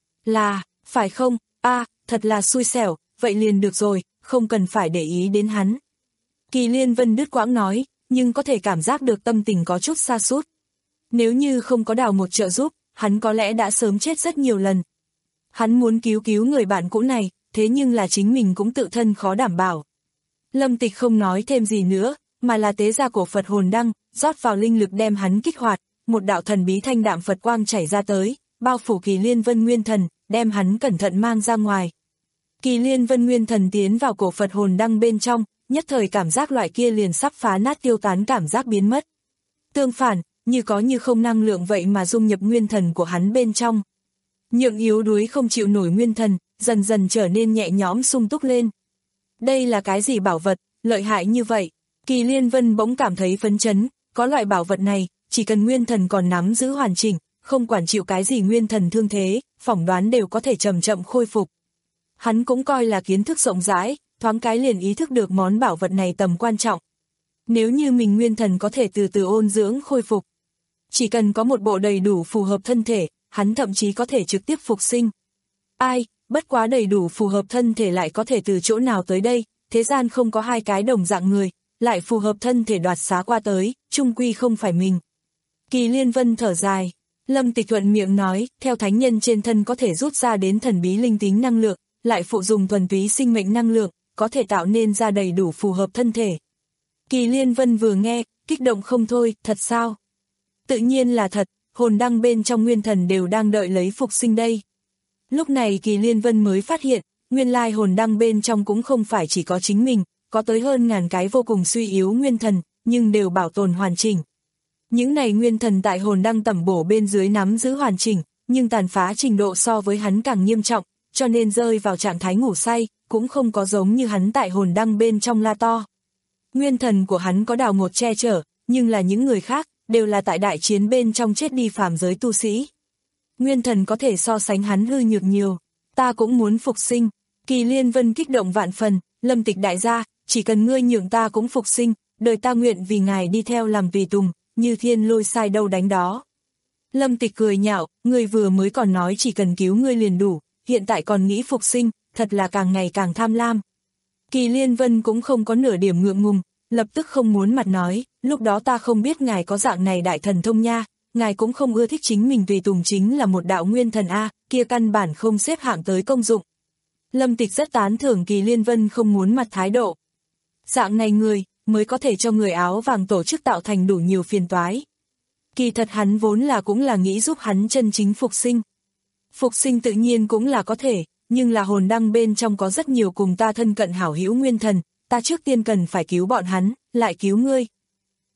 Là, phải không, a à, thật là xui xẻo, vậy liền được rồi, không cần phải để ý đến hắn. Kỳ Liên Vân đứt quãng nói, nhưng có thể cảm giác được tâm tình có chút sa sút. Nếu như không có Đào Một trợ giúp, hắn có lẽ đã sớm chết rất nhiều lần. Hắn muốn cứu cứu người bạn cũ này, thế nhưng là chính mình cũng tự thân khó đảm bảo. Lâm Tịch không nói thêm gì nữa, mà là tế ra cổ Phật hồn đăng, rót vào linh lực đem hắn kích hoạt, một đạo thần bí thanh đạm Phật quang chảy ra tới, bao phủ Kỳ Liên Vân nguyên thần, đem hắn cẩn thận mang ra ngoài. Kỳ Liên Vân nguyên thần tiến vào cổ Phật hồn đăng bên trong, nhất thời cảm giác loại kia liền sắp phá nát tiêu tán cảm giác biến mất. Tương phản, như có như không năng lượng vậy mà dung nhập nguyên thần của hắn bên trong. Nhượng yếu đuối không chịu nổi nguyên thần, dần dần trở nên nhẹ nhõm sung túc lên. Đây là cái gì bảo vật, lợi hại như vậy? Kỳ Liên Vân bỗng cảm thấy phấn chấn, có loại bảo vật này, chỉ cần nguyên thần còn nắm giữ hoàn chỉnh, không quản chịu cái gì nguyên thần thương thế, phỏng đoán đều có thể chậm chậm khôi phục. Hắn cũng coi là kiến thức rộng rãi, thoáng cái liền ý thức được món bảo vật này tầm quan trọng. Nếu như mình nguyên thần có thể từ từ ôn dưỡng khôi phục, chỉ cần có một bộ đầy đủ phù hợp thân thể, hắn thậm chí có thể trực tiếp phục sinh. Ai, bất quá đầy đủ phù hợp thân thể lại có thể từ chỗ nào tới đây, thế gian không có hai cái đồng dạng người, lại phù hợp thân thể đoạt xá qua tới, chung quy không phải mình. Kỳ Liên Vân thở dài, Lâm Tịch thuận miệng nói, theo thánh nhân trên thân có thể rút ra đến thần bí linh tính năng lượng, lại phụ dùng thuần túy sinh mệnh năng lượng, có thể tạo nên ra đầy đủ phù hợp thân thể. Kỳ Liên Vân vừa nghe, kích động không thôi, thật sao? Tự nhiên là thật, hồn đăng bên trong nguyên thần đều đang đợi lấy phục sinh đây. Lúc này Kỳ Liên Vân mới phát hiện, nguyên lai hồn đăng bên trong cũng không phải chỉ có chính mình, có tới hơn ngàn cái vô cùng suy yếu nguyên thần, nhưng đều bảo tồn hoàn chỉnh. Những này nguyên thần tại hồn đăng tẩm bổ bên dưới nắm giữ hoàn chỉnh, nhưng tàn phá trình độ so với hắn càng nghiêm trọng, cho nên rơi vào trạng thái ngủ say, cũng không có giống như hắn tại hồn đăng bên trong la to. Nguyên thần của hắn có Đào Một che chở, nhưng là những người khác, đều là tại đại chiến bên trong chết đi phàm giới tu sĩ. Nguyên thần có thể so sánh hắn hư nhược nhiều, ta cũng muốn phục sinh. Kỳ Liên Vân kích động vạn phần, Lâm Tịch đại gia, chỉ cần ngươi nhường ta cũng phục sinh, đời ta nguyện vì ngài đi theo làm tùy tùng, như thiên lôi sai đâu đánh đó. Lâm Tịch cười nhạo, ngươi vừa mới còn nói chỉ cần cứu ngươi liền đủ, hiện tại còn nghĩ phục sinh, thật là càng ngày càng tham lam. Kỳ Liên Vân cũng không có nửa điểm ngượng ngùng, lập tức không muốn mặt nói, lúc đó ta không biết ngài có dạng này đại thần thông nha, ngài cũng không ưa thích chính mình tùy tùng chính là một đạo nguyên thần A, kia căn bản không xếp hạng tới công dụng. Lâm Tịch rất tán thưởng Kỳ Liên Vân không muốn mặt thái độ. Dạng này người, mới có thể cho người áo vàng tổ chức tạo thành đủ nhiều phiền toái. Kỳ thật hắn vốn là cũng là nghĩ giúp hắn chân chính phục sinh. Phục sinh tự nhiên cũng là có thể, nhưng là hồn đăng bên trong có rất nhiều cùng ta thân cận hảo hữu nguyên thần, ta trước tiên cần phải cứu bọn hắn, lại cứu ngươi.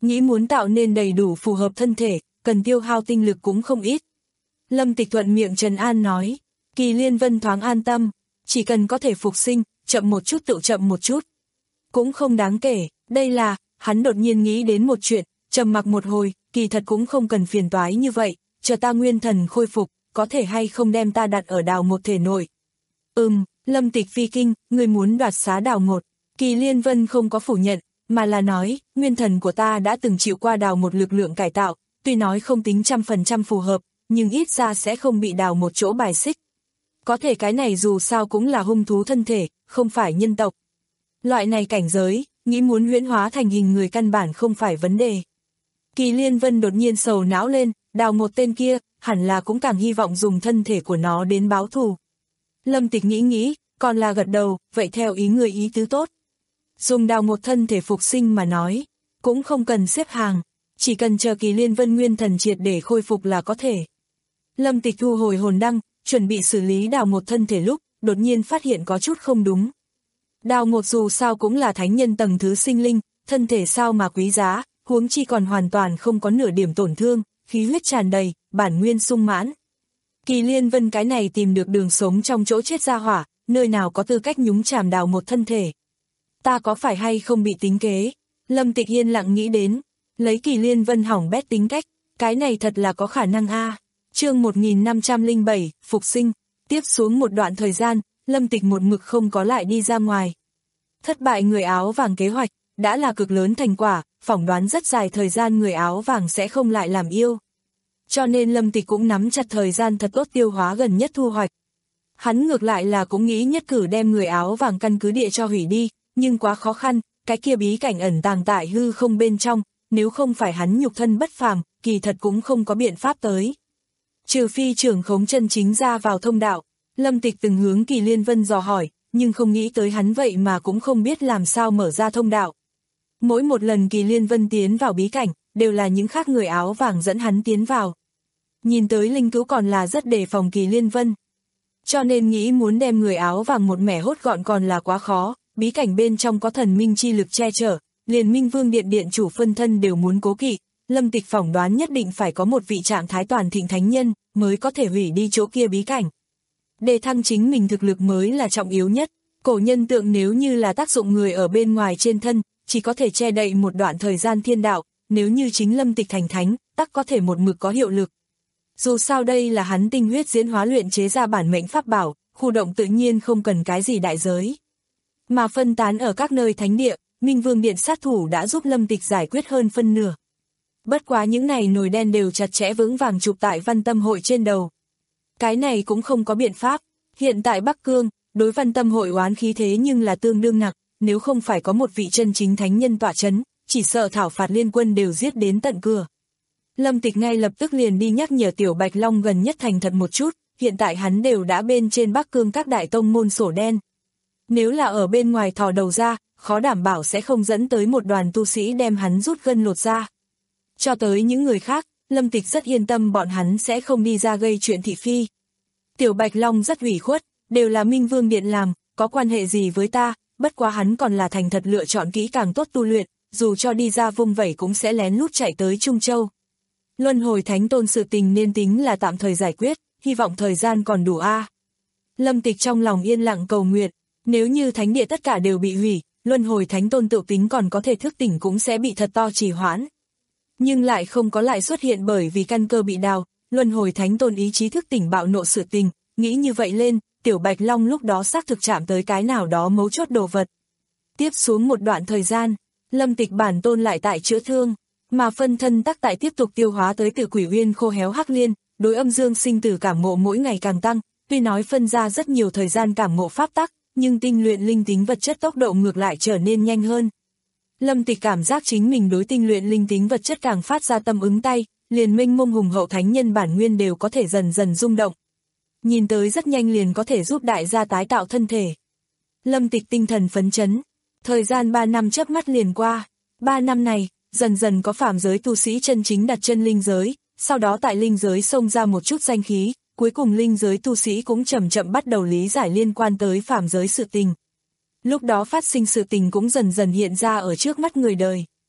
nghĩ muốn tạo nên đầy đủ phù hợp thân thể, cần tiêu hao tinh lực cũng không ít. Lâm Tịch thuận miệng trấn an nói, Kỳ Liên Vân thoáng an tâm, chỉ cần có thể phục sinh, chậm một chút tự chậm một chút. Cũng không đáng kể, đây là, hắn đột nhiên nghĩ đến một chuyện, trầm mặc một hồi, kỳ thật cũng không cần phiền toái như vậy, chờ ta nguyên thần khôi phục, có thể hay không đem ta đặt ở Đào Một thể nội. Ừm, Lâm Tịch phi kinh, người muốn đoạt xá Đào Một. Kỳ Liên Vân không có phủ nhận, mà là nói, nguyên thần của ta đã từng chịu qua Đào Một lực lượng cải tạo, tuy nói không tính trăm phần trăm phù hợp, nhưng ít ra sẽ không bị Đào Một chỗ bài xích. Có thể cái này dù sao cũng là hung thú thân thể, không phải nhân tộc. Loại này cảnh giới, nghĩ muốn huyễn hóa thành hình người căn bản không phải vấn đề. Kỳ Liên Vân đột nhiên sầu não lên, Đào Một tên kia, hẳn là cũng càng hy vọng dùng thân thể của nó đến báo thù. Lâm Tịch nghĩ nghĩ, còn là gật đầu, vậy theo ý người ý tứ tốt. Dùng Đào Một thân thể phục sinh mà nói, cũng không cần xếp hàng, chỉ cần chờ Kỳ Liên Vân nguyên thần triệt để khôi phục là có thể. Lâm Tịch thu hồi hồn đăng, chuẩn bị xử lý Đào Một thân thể lúc, đột nhiên phát hiện có chút không đúng. Đào Một dù sao cũng là thánh nhân tầng thứ sinh linh, thân thể sao mà quý giá, huống chi còn hoàn toàn không có nửa điểm tổn thương, khí huyết tràn đầy, bản nguyên sung mãn. Kỳ Liên Vân cái này tìm được đường sống trong chỗ chết ra hỏa, nơi nào có tư cách nhúng chàm Đào Một thân thể. Ta có phải hay không bị tính kế? Lâm Tịch yên lặng nghĩ đến, lấy Kỳ Liên Vân hỏng bét tính cách, cái này thật là có khả năng a. Chương một nghìn năm trăm lẻ bảy, phục sinh. Tiếp xuống một đoạn thời gian, Lâm Tịch một mực không có lại đi ra ngoài. Thất bại người áo vàng kế hoạch, đã là cực lớn thành quả, phỏng đoán rất dài thời gian người áo vàng sẽ không lại làm yêu. Cho nên Lâm Tịch cũng nắm chặt thời gian thật tốt tiêu hóa gần nhất thu hoạch. Hắn ngược lại là cũng nghĩ nhất cử đem người áo vàng căn cứ địa cho hủy đi, nhưng quá khó khăn, cái kia bí cảnh ẩn tàng tại hư không bên trong, nếu không phải hắn nhục thân bất phàm, kỳ thật cũng không có biện pháp tới. Trừ phi trưởng khống chân chính ra vào thông đạo, Lâm Tịch từng hướng Kỳ Liên Vân dò hỏi, nhưng không nghĩ tới hắn vậy mà cũng không biết làm sao mở ra thông đạo. Mỗi một lần Kỳ Liên Vân tiến vào bí cảnh, đều là những khác người áo vàng dẫn hắn tiến vào. Nhìn tới linh cứu còn là rất đề phòng Kỳ Liên Vân. Cho nên nghĩ muốn đem người áo vàng một mẻ hốt gọn còn là quá khó, bí cảnh bên trong có thần minh chi lực che chở, liền Minh Vương Điện điện chủ phân thân đều muốn cố kỵ. Lâm Tịch phỏng đoán nhất định phải có một vị trạng thái toàn thịnh thánh nhân, mới có thể hủy đi chỗ kia bí cảnh. Để thăng chính mình thực lực mới là trọng yếu nhất, cổ nhân tượng nếu như là tác dụng người ở bên ngoài trên thân, chỉ có thể che đậy một đoạn thời gian thiên đạo, nếu như chính Lâm Tịch thành thánh, tắc có thể một mực có hiệu lực. Dù sao đây là hắn tinh huyết diễn hóa luyện chế ra bản mệnh pháp bảo, khu động tự nhiên không cần cái gì đại giới. Mà phân tán ở các nơi thánh địa, Minh Vương Điện sát thủ đã giúp Lâm Tịch giải quyết hơn phân nửa. Bất quá những này nồi đen đều chặt chẽ vững vàng chụp tại Văn Tâm Hội trên đầu. Cái này cũng không có biện pháp, hiện tại Bắc Cương, đối Văn Tâm Hội oán khí thế nhưng là tương đương nặng, nếu không phải có một vị chân chính thánh nhân tọa chấn, chỉ sợ thảo phạt liên quân đều giết đến tận cửa. Lâm Tịch ngay lập tức liền đi nhắc nhở Tiểu Bạch Long gần nhất thành thật một chút, hiện tại hắn đều đã bên trên Bắc Cương các đại tông môn sổ đen. Nếu là ở bên ngoài thò đầu ra, khó đảm bảo sẽ không dẫn tới một đoàn tu sĩ đem hắn rút gân lột ra. Cho tới những người khác, Lâm Tịch rất yên tâm bọn hắn sẽ không đi ra gây chuyện thị phi. Tiểu Bạch Long rất ủy khuất, đều là Minh Vương Điện làm, có quan hệ gì với ta, bất quá hắn còn là thành thật lựa chọn kỹ càng tốt tu luyện, dù cho đi ra vung vẩy cũng sẽ lén lút chạy tới Trung Châu. Luân hồi thánh tôn sự tình nên tính là tạm thời giải quyết, hy vọng thời gian còn đủ a. Lâm Tịch trong lòng yên lặng cầu nguyện, nếu như thánh địa tất cả đều bị hủy, luân hồi thánh tôn tự tính còn có thể thức tỉnh cũng sẽ bị thật to trì hoãn. Nhưng lại không có lại xuất hiện bởi vì căn cơ bị đào, luân hồi thánh tôn ý chí thức tỉnh bạo nộ sự tình, nghĩ như vậy lên, Tiểu Bạch Long lúc đó xác thực chạm tới cái nào đó mấu chốt đồ vật. Tiếp xuống một đoạn thời gian, Lâm Tịch bản tôn lại tại chữa thương, mà phân thân tắc tại tiếp tục tiêu hóa tới từ Quỷ Uyên khô héo hắc liên, đối âm dương sinh tử cảm ngộ mỗi ngày càng tăng, tuy nói phân ra rất nhiều thời gian cảm ngộ pháp tắc, nhưng tinh luyện linh tính vật chất tốc độ ngược lại trở nên nhanh hơn. Lâm Tịch cảm giác chính mình đối tinh luyện linh tính vật chất càng phát ra tâm ứng tay, liền mênh mông hùng hậu thánh nhân bản nguyên đều có thể dần dần rung động. Nhìn tới rất nhanh liền có thể giúp đại gia tái tạo thân thể. Lâm Tịch tinh thần phấn chấn, thời gian ba năm chớp mắt liền qua, ba năm này, dần dần có phàm giới tu sĩ chân chính đặt chân linh giới, sau đó tại linh giới xông ra một chút danh khí, cuối cùng linh giới tu sĩ cũng chậm chậm bắt đầu lý giải liên quan tới phàm giới sự tình. Lúc đó phát sinh sự tình cũng dần dần hiện ra ở trước mắt người đời.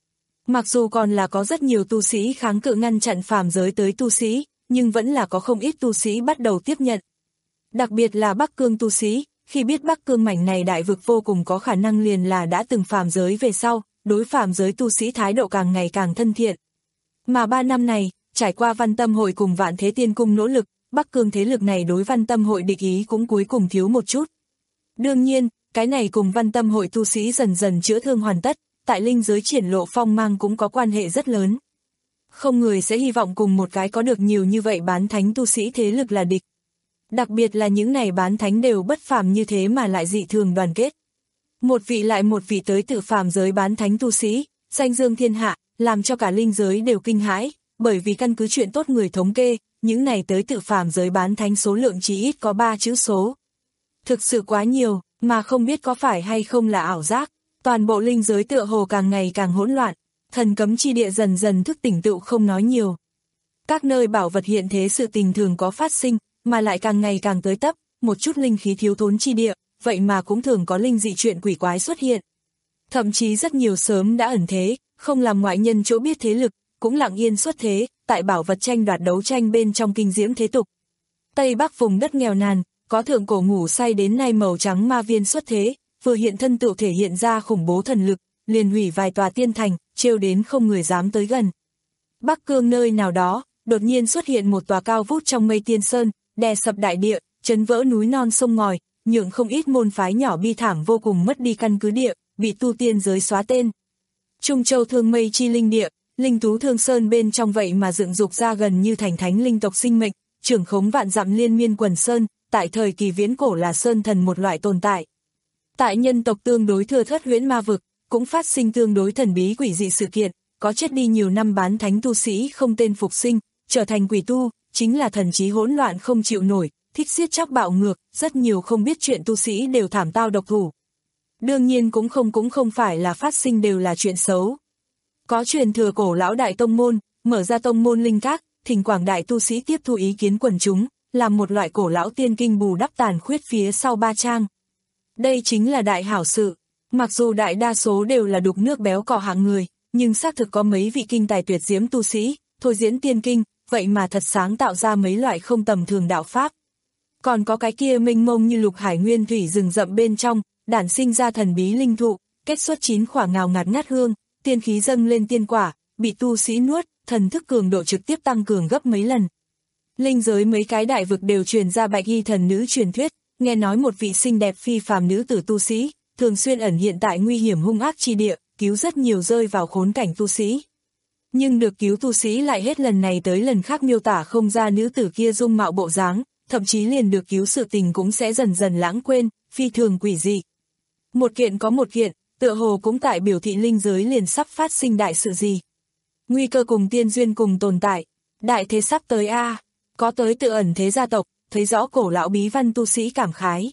Mặc dù còn là có rất nhiều tu sĩ kháng cự ngăn chặn phàm giới tới tu sĩ, nhưng vẫn là có không ít tu sĩ bắt đầu tiếp nhận. Đặc biệt là Bắc Cương tu sĩ, khi biết Bắc Cương mảnh này đại vực vô cùng có khả năng liền là đã từng phàm giới về sau, đối phàm giới tu sĩ thái độ càng ngày càng thân thiện. Mà ba năm này, trải qua Văn Tâm Hội cùng Vạn Thế Tiên Cung nỗ lực, Bắc Cương thế lực này đối Văn Tâm Hội địch ý cũng cuối cùng thiếu một chút. Đương nhiên, cái này cùng Văn Tâm Hội tu sĩ dần dần chữa thương hoàn tất, tại linh giới triển lộ phong mang cũng có quan hệ rất lớn. Không người sẽ hy vọng cùng một cái có được nhiều như vậy bán thánh tu sĩ thế lực là địch. Đặc biệt là những này bán thánh đều bất phàm như thế mà lại dị thường đoàn kết. Một vị lại một vị tới tự phàm giới bán thánh tu sĩ, danh dương thiên hạ, làm cho cả linh giới đều kinh hãi, bởi vì căn cứ chuyện tốt người thống kê, những này tới tự phàm giới bán thánh số lượng chỉ ít có ba chữ số. Thực sự quá nhiều, mà không biết có phải hay không là ảo giác, toàn bộ linh giới tựa hồ càng ngày càng hỗn loạn, thần cấm chi địa dần dần thức tỉnh tựu không nói nhiều. Các nơi bảo vật hiện thế sự tình thường có phát sinh, mà lại càng ngày càng tới tấp, một chút linh khí thiếu thốn chi địa, vậy mà cũng thường có linh dị chuyện quỷ quái xuất hiện. Thậm chí rất nhiều sớm đã ẩn thế, không làm ngoại nhân chỗ biết thế lực, cũng lặng yên xuất thế, tại bảo vật tranh đoạt đấu tranh bên trong kinh diễm thế tục. Tây Bắc vùng đất nghèo nàn, có thượng cổ ngủ say đến nay màu trắng ma viên xuất thế, vừa hiện thân tựu thể hiện ra khủng bố thần lực, liền hủy vài tòa tiên thành, trêu đến không người dám tới gần. Bắc Cương nơi nào đó, đột nhiên xuất hiện một tòa cao vút trong mây tiên sơn, đè sập đại địa, chấn vỡ núi non sông ngòi, nhượng không ít môn phái nhỏ bi thảm vô cùng mất đi căn cứ địa, bị tu tiên giới xóa tên. Trung Châu Thương Mây chi linh địa, linh thú Thương Sơn bên trong vậy mà dựng dục ra gần như thành thánh linh tộc sinh mệnh, trưởng khống vạn dặm liên miên quần sơn, tại thời kỳ viễn cổ là sơn thần một loại tồn tại. Tại nhân tộc tương đối thưa thớt huyễn ma vực, cũng phát sinh tương đối thần bí quỷ dị sự kiện, có chết đi nhiều năm bán thánh tu sĩ không tên phục sinh, trở thành quỷ tu, chính là thần trí hỗn loạn không chịu nổi, thích giết chóc bạo ngược, rất nhiều không biết chuyện tu sĩ đều thảm tao độc thủ. Đương nhiên cũng không cũng không phải là phát sinh đều là chuyện xấu. Có truyền thừa cổ lão đại tông môn, mở ra tông môn linh các, thỉnh quảng đại tu sĩ tiếp thu ý kiến quần chúng, làm một loại cổ lão tiên kinh bù đắp tàn khuyết phía sau ba trang. Đây chính là đại hảo sự, mặc dù đại đa số đều là đục nước béo cò hạng người, nhưng xác thực có mấy vị kinh tài tuyệt diễm tu sĩ, thôi diễn tiên kinh, vậy mà thật sáng tạo ra mấy loại không tầm thường đạo pháp. Còn có cái kia mênh mông như lục hải nguyên thủy rừng rậm bên trong, đản sinh ra thần bí linh thụ, kết xuất chín quả ngào ngạt ngát hương, tiên khí dâng lên tiên quả, bị tu sĩ nuốt, thần thức cường độ trực tiếp tăng cường gấp mấy lần. Linh giới mấy cái đại vực đều truyền ra bạch y thần nữ truyền thuyết, nghe nói một vị xinh đẹp phi phàm nữ tử tu sĩ, thường xuyên ẩn hiện tại nguy hiểm hung ác chi địa, cứu rất nhiều rơi vào khốn cảnh tu sĩ. Nhưng được cứu tu sĩ lại hết lần này tới lần khác miêu tả không ra nữ tử kia dung mạo bộ dáng, thậm chí liền được cứu sự tình cũng sẽ dần dần lãng quên, phi thường quỷ dị. Một kiện có một kiện, tựa hồ cũng tại biểu thị linh giới liền sắp phát sinh đại sự gì. Nguy cơ cùng tiên duyên cùng tồn tại, đại thế sắp tới a, à. Có tới tự ẩn thế gia tộc, thấy rõ cổ lão bí văn tu sĩ cảm khái.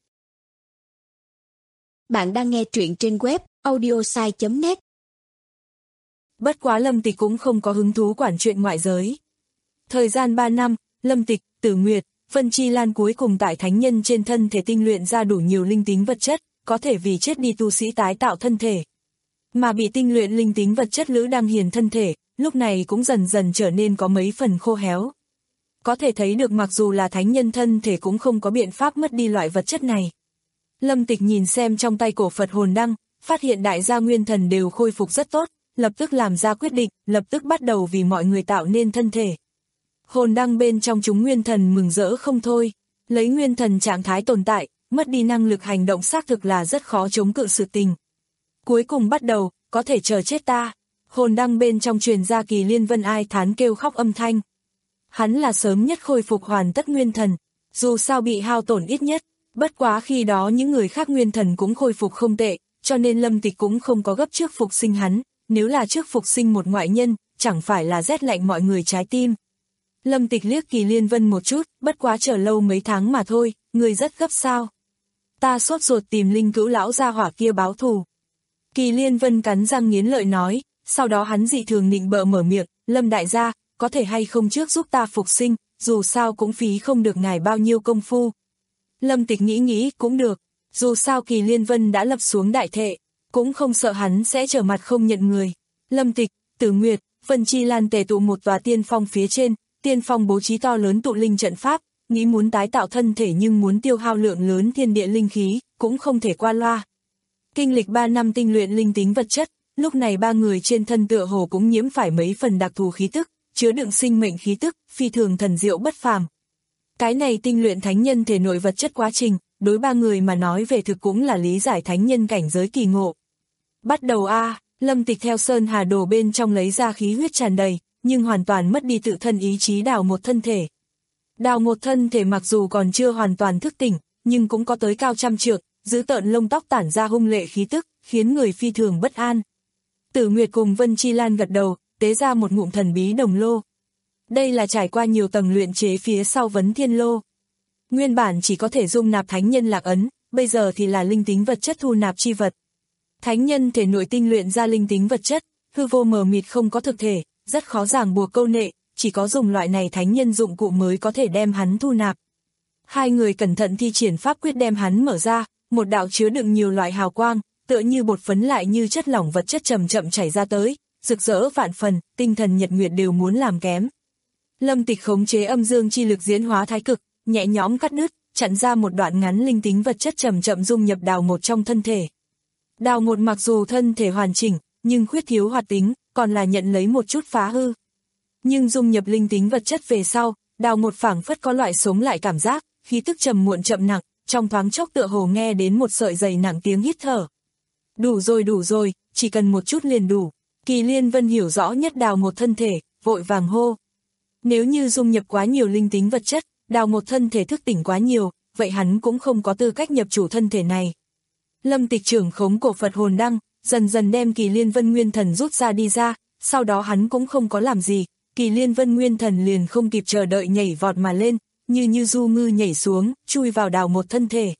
Bạn đang nghe truyện trên web audiosai chấm net. Bất quá Lâm Tịch cũng không có hứng thú quản chuyện ngoại giới. Thời gian ba năm, Lâm Tịch, Tử Nguyệt, Vân Chi Lan cuối cùng tại thánh nhân trên thân thể tinh luyện ra đủ nhiều linh tính vật chất, có thể vì chết đi tu sĩ tái tạo thân thể. Mà bị tinh luyện linh tính vật chất Lữ Đăng Hiền thân thể, lúc này cũng dần dần trở nên có mấy phần khô héo. Có thể thấy được mặc dù là thánh nhân thân thể cũng không có biện pháp mất đi loại vật chất này. Lâm Tịch nhìn xem trong tay cổ Phật hồn đăng, phát hiện đại gia nguyên thần đều khôi phục rất tốt, lập tức làm ra quyết định, lập tức bắt đầu vì mọi người tạo nên thân thể. Hồn đăng bên trong chúng nguyên thần mừng rỡ không thôi, lấy nguyên thần trạng thái tồn tại, mất đi năng lực hành động xác thực là rất khó chống cự sự tình. Cuối cùng bắt đầu, có thể chờ chết ta. Hồn đăng bên trong truyền ra Kỳ Liên Vân ai thán kêu khóc âm thanh. Hắn là sớm nhất khôi phục hoàn tất nguyên thần, dù sao bị hao tổn ít nhất, bất quá khi đó những người khác nguyên thần cũng khôi phục không tệ, cho nên Lâm Tịch cũng không có gấp trước phục sinh hắn, nếu là trước phục sinh một ngoại nhân, chẳng phải là rét lạnh mọi người trái tim. Lâm Tịch liếc Kỳ Liên Vân một chút, bất quá chờ lâu mấy tháng mà thôi, người rất gấp sao. Ta sốt ruột tìm linh cữu lão gia hỏa kia báo thù. Kỳ Liên Vân cắn răng nghiến lợi nói, sau đó hắn dị thường nịnh bợ mở miệng, Lâm đại gia, có thể hay không trước giúp ta phục sinh, dù sao cũng phí không được ngài bao nhiêu công phu. Lâm Tịch nghĩ nghĩ cũng được, dù sao Kỳ Liên Vân đã lập xuống đại thệ, cũng không sợ hắn sẽ trở mặt không nhận người. Lâm Tịch, Tử Nguyệt, Vân Chi Lan tề tụ một tòa tiên phong phía trên, tiên phong bố trí to lớn tụ linh trận pháp, nghĩ muốn tái tạo thân thể nhưng muốn tiêu hao lượng lớn thiên địa linh khí, cũng không thể qua loa. Kinh lịch ba năm tinh luyện linh tính vật chất, lúc này ba người trên thân tựa hồ cũng nhiễm phải mấy phần đặc thù khí tức, chứa đựng sinh mệnh khí tức, phi thường thần diệu bất phàm. Cái này tinh luyện thánh nhân thể nội vật chất quá trình, đối ba người mà nói về thực cũng là lý giải thánh nhân cảnh giới kỳ ngộ. Bắt đầu a, Lâm Tịch theo Sơn Hà Đồ bên trong lấy ra khí huyết tràn đầy, nhưng hoàn toàn mất đi tự thân ý chí đào một thân thể. Đào một thân thể mặc dù còn chưa hoàn toàn thức tỉnh, nhưng cũng có tới cao trăm trượng, giữ tợn lông tóc tản ra hung lệ khí tức, khiến người phi thường bất an. Tử Nguyệt cùng Vân Chi Lan gật đầu, tế ra một ngụm thần bí đồng lô. Đây là trải qua nhiều tầng luyện chế phía sau vấn thiên lô. Nguyên bản chỉ có thể dung nạp thánh nhân lạc ấn, bây giờ thì là linh tính vật chất thu nạp chi vật. Thánh nhân thể nội tinh luyện ra linh tính vật chất, hư vô mờ mịt không có thực thể, rất khó ràng buộc câu nệ, chỉ có dùng loại này thánh nhân dụng cụ mới có thể đem hắn thu nạp. Hai người cẩn thận thi triển pháp quyết đem hắn mở ra, một đạo chứa đựng nhiều loại hào quang, tựa như bột phấn lại như chất lỏng vật chất chậm chậm chảy ra tới, rực rỡ vạn phần, tinh thần nhật nguyệt đều muốn làm kém. Lâm Tịch khống chế âm dương chi lực diễn hóa thái cực, nhẹ nhõm cắt đứt, chặn ra một đoạn ngắn linh tính vật chất chậm chậm dung nhập đào một trong thân thể. Đào một mặc dù thân thể hoàn chỉnh, nhưng khuyết thiếu hoạt tính, còn là nhận lấy một chút phá hư. Nhưng dung nhập linh tính vật chất về sau, đào một phảng phất có loại sống lại cảm giác, khí tức trầm muộn chậm nặng, trong thoáng chốc tựa hồ nghe đến một sợi dày nặng tiếng hít thở. Đủ rồi đủ rồi, chỉ cần một chút liền đủ. Kỳ Liên Vân hiểu rõ nhất đào một thân thể, vội vàng hô. Nếu như dung nhập quá nhiều linh tính vật chất, đào một thân thể thức tỉnh quá nhiều, vậy hắn cũng không có tư cách nhập chủ thân thể này. Lâm Tịch trưởng khống cổ Phật hồn đăng, dần dần đem Kỳ Liên Vân Nguyên Thần rút ra đi ra, sau đó hắn cũng không có làm gì, Kỳ Liên Vân Nguyên Thần liền không kịp chờ đợi nhảy vọt mà lên, như như du ngư nhảy xuống, chui vào đào một thân thể.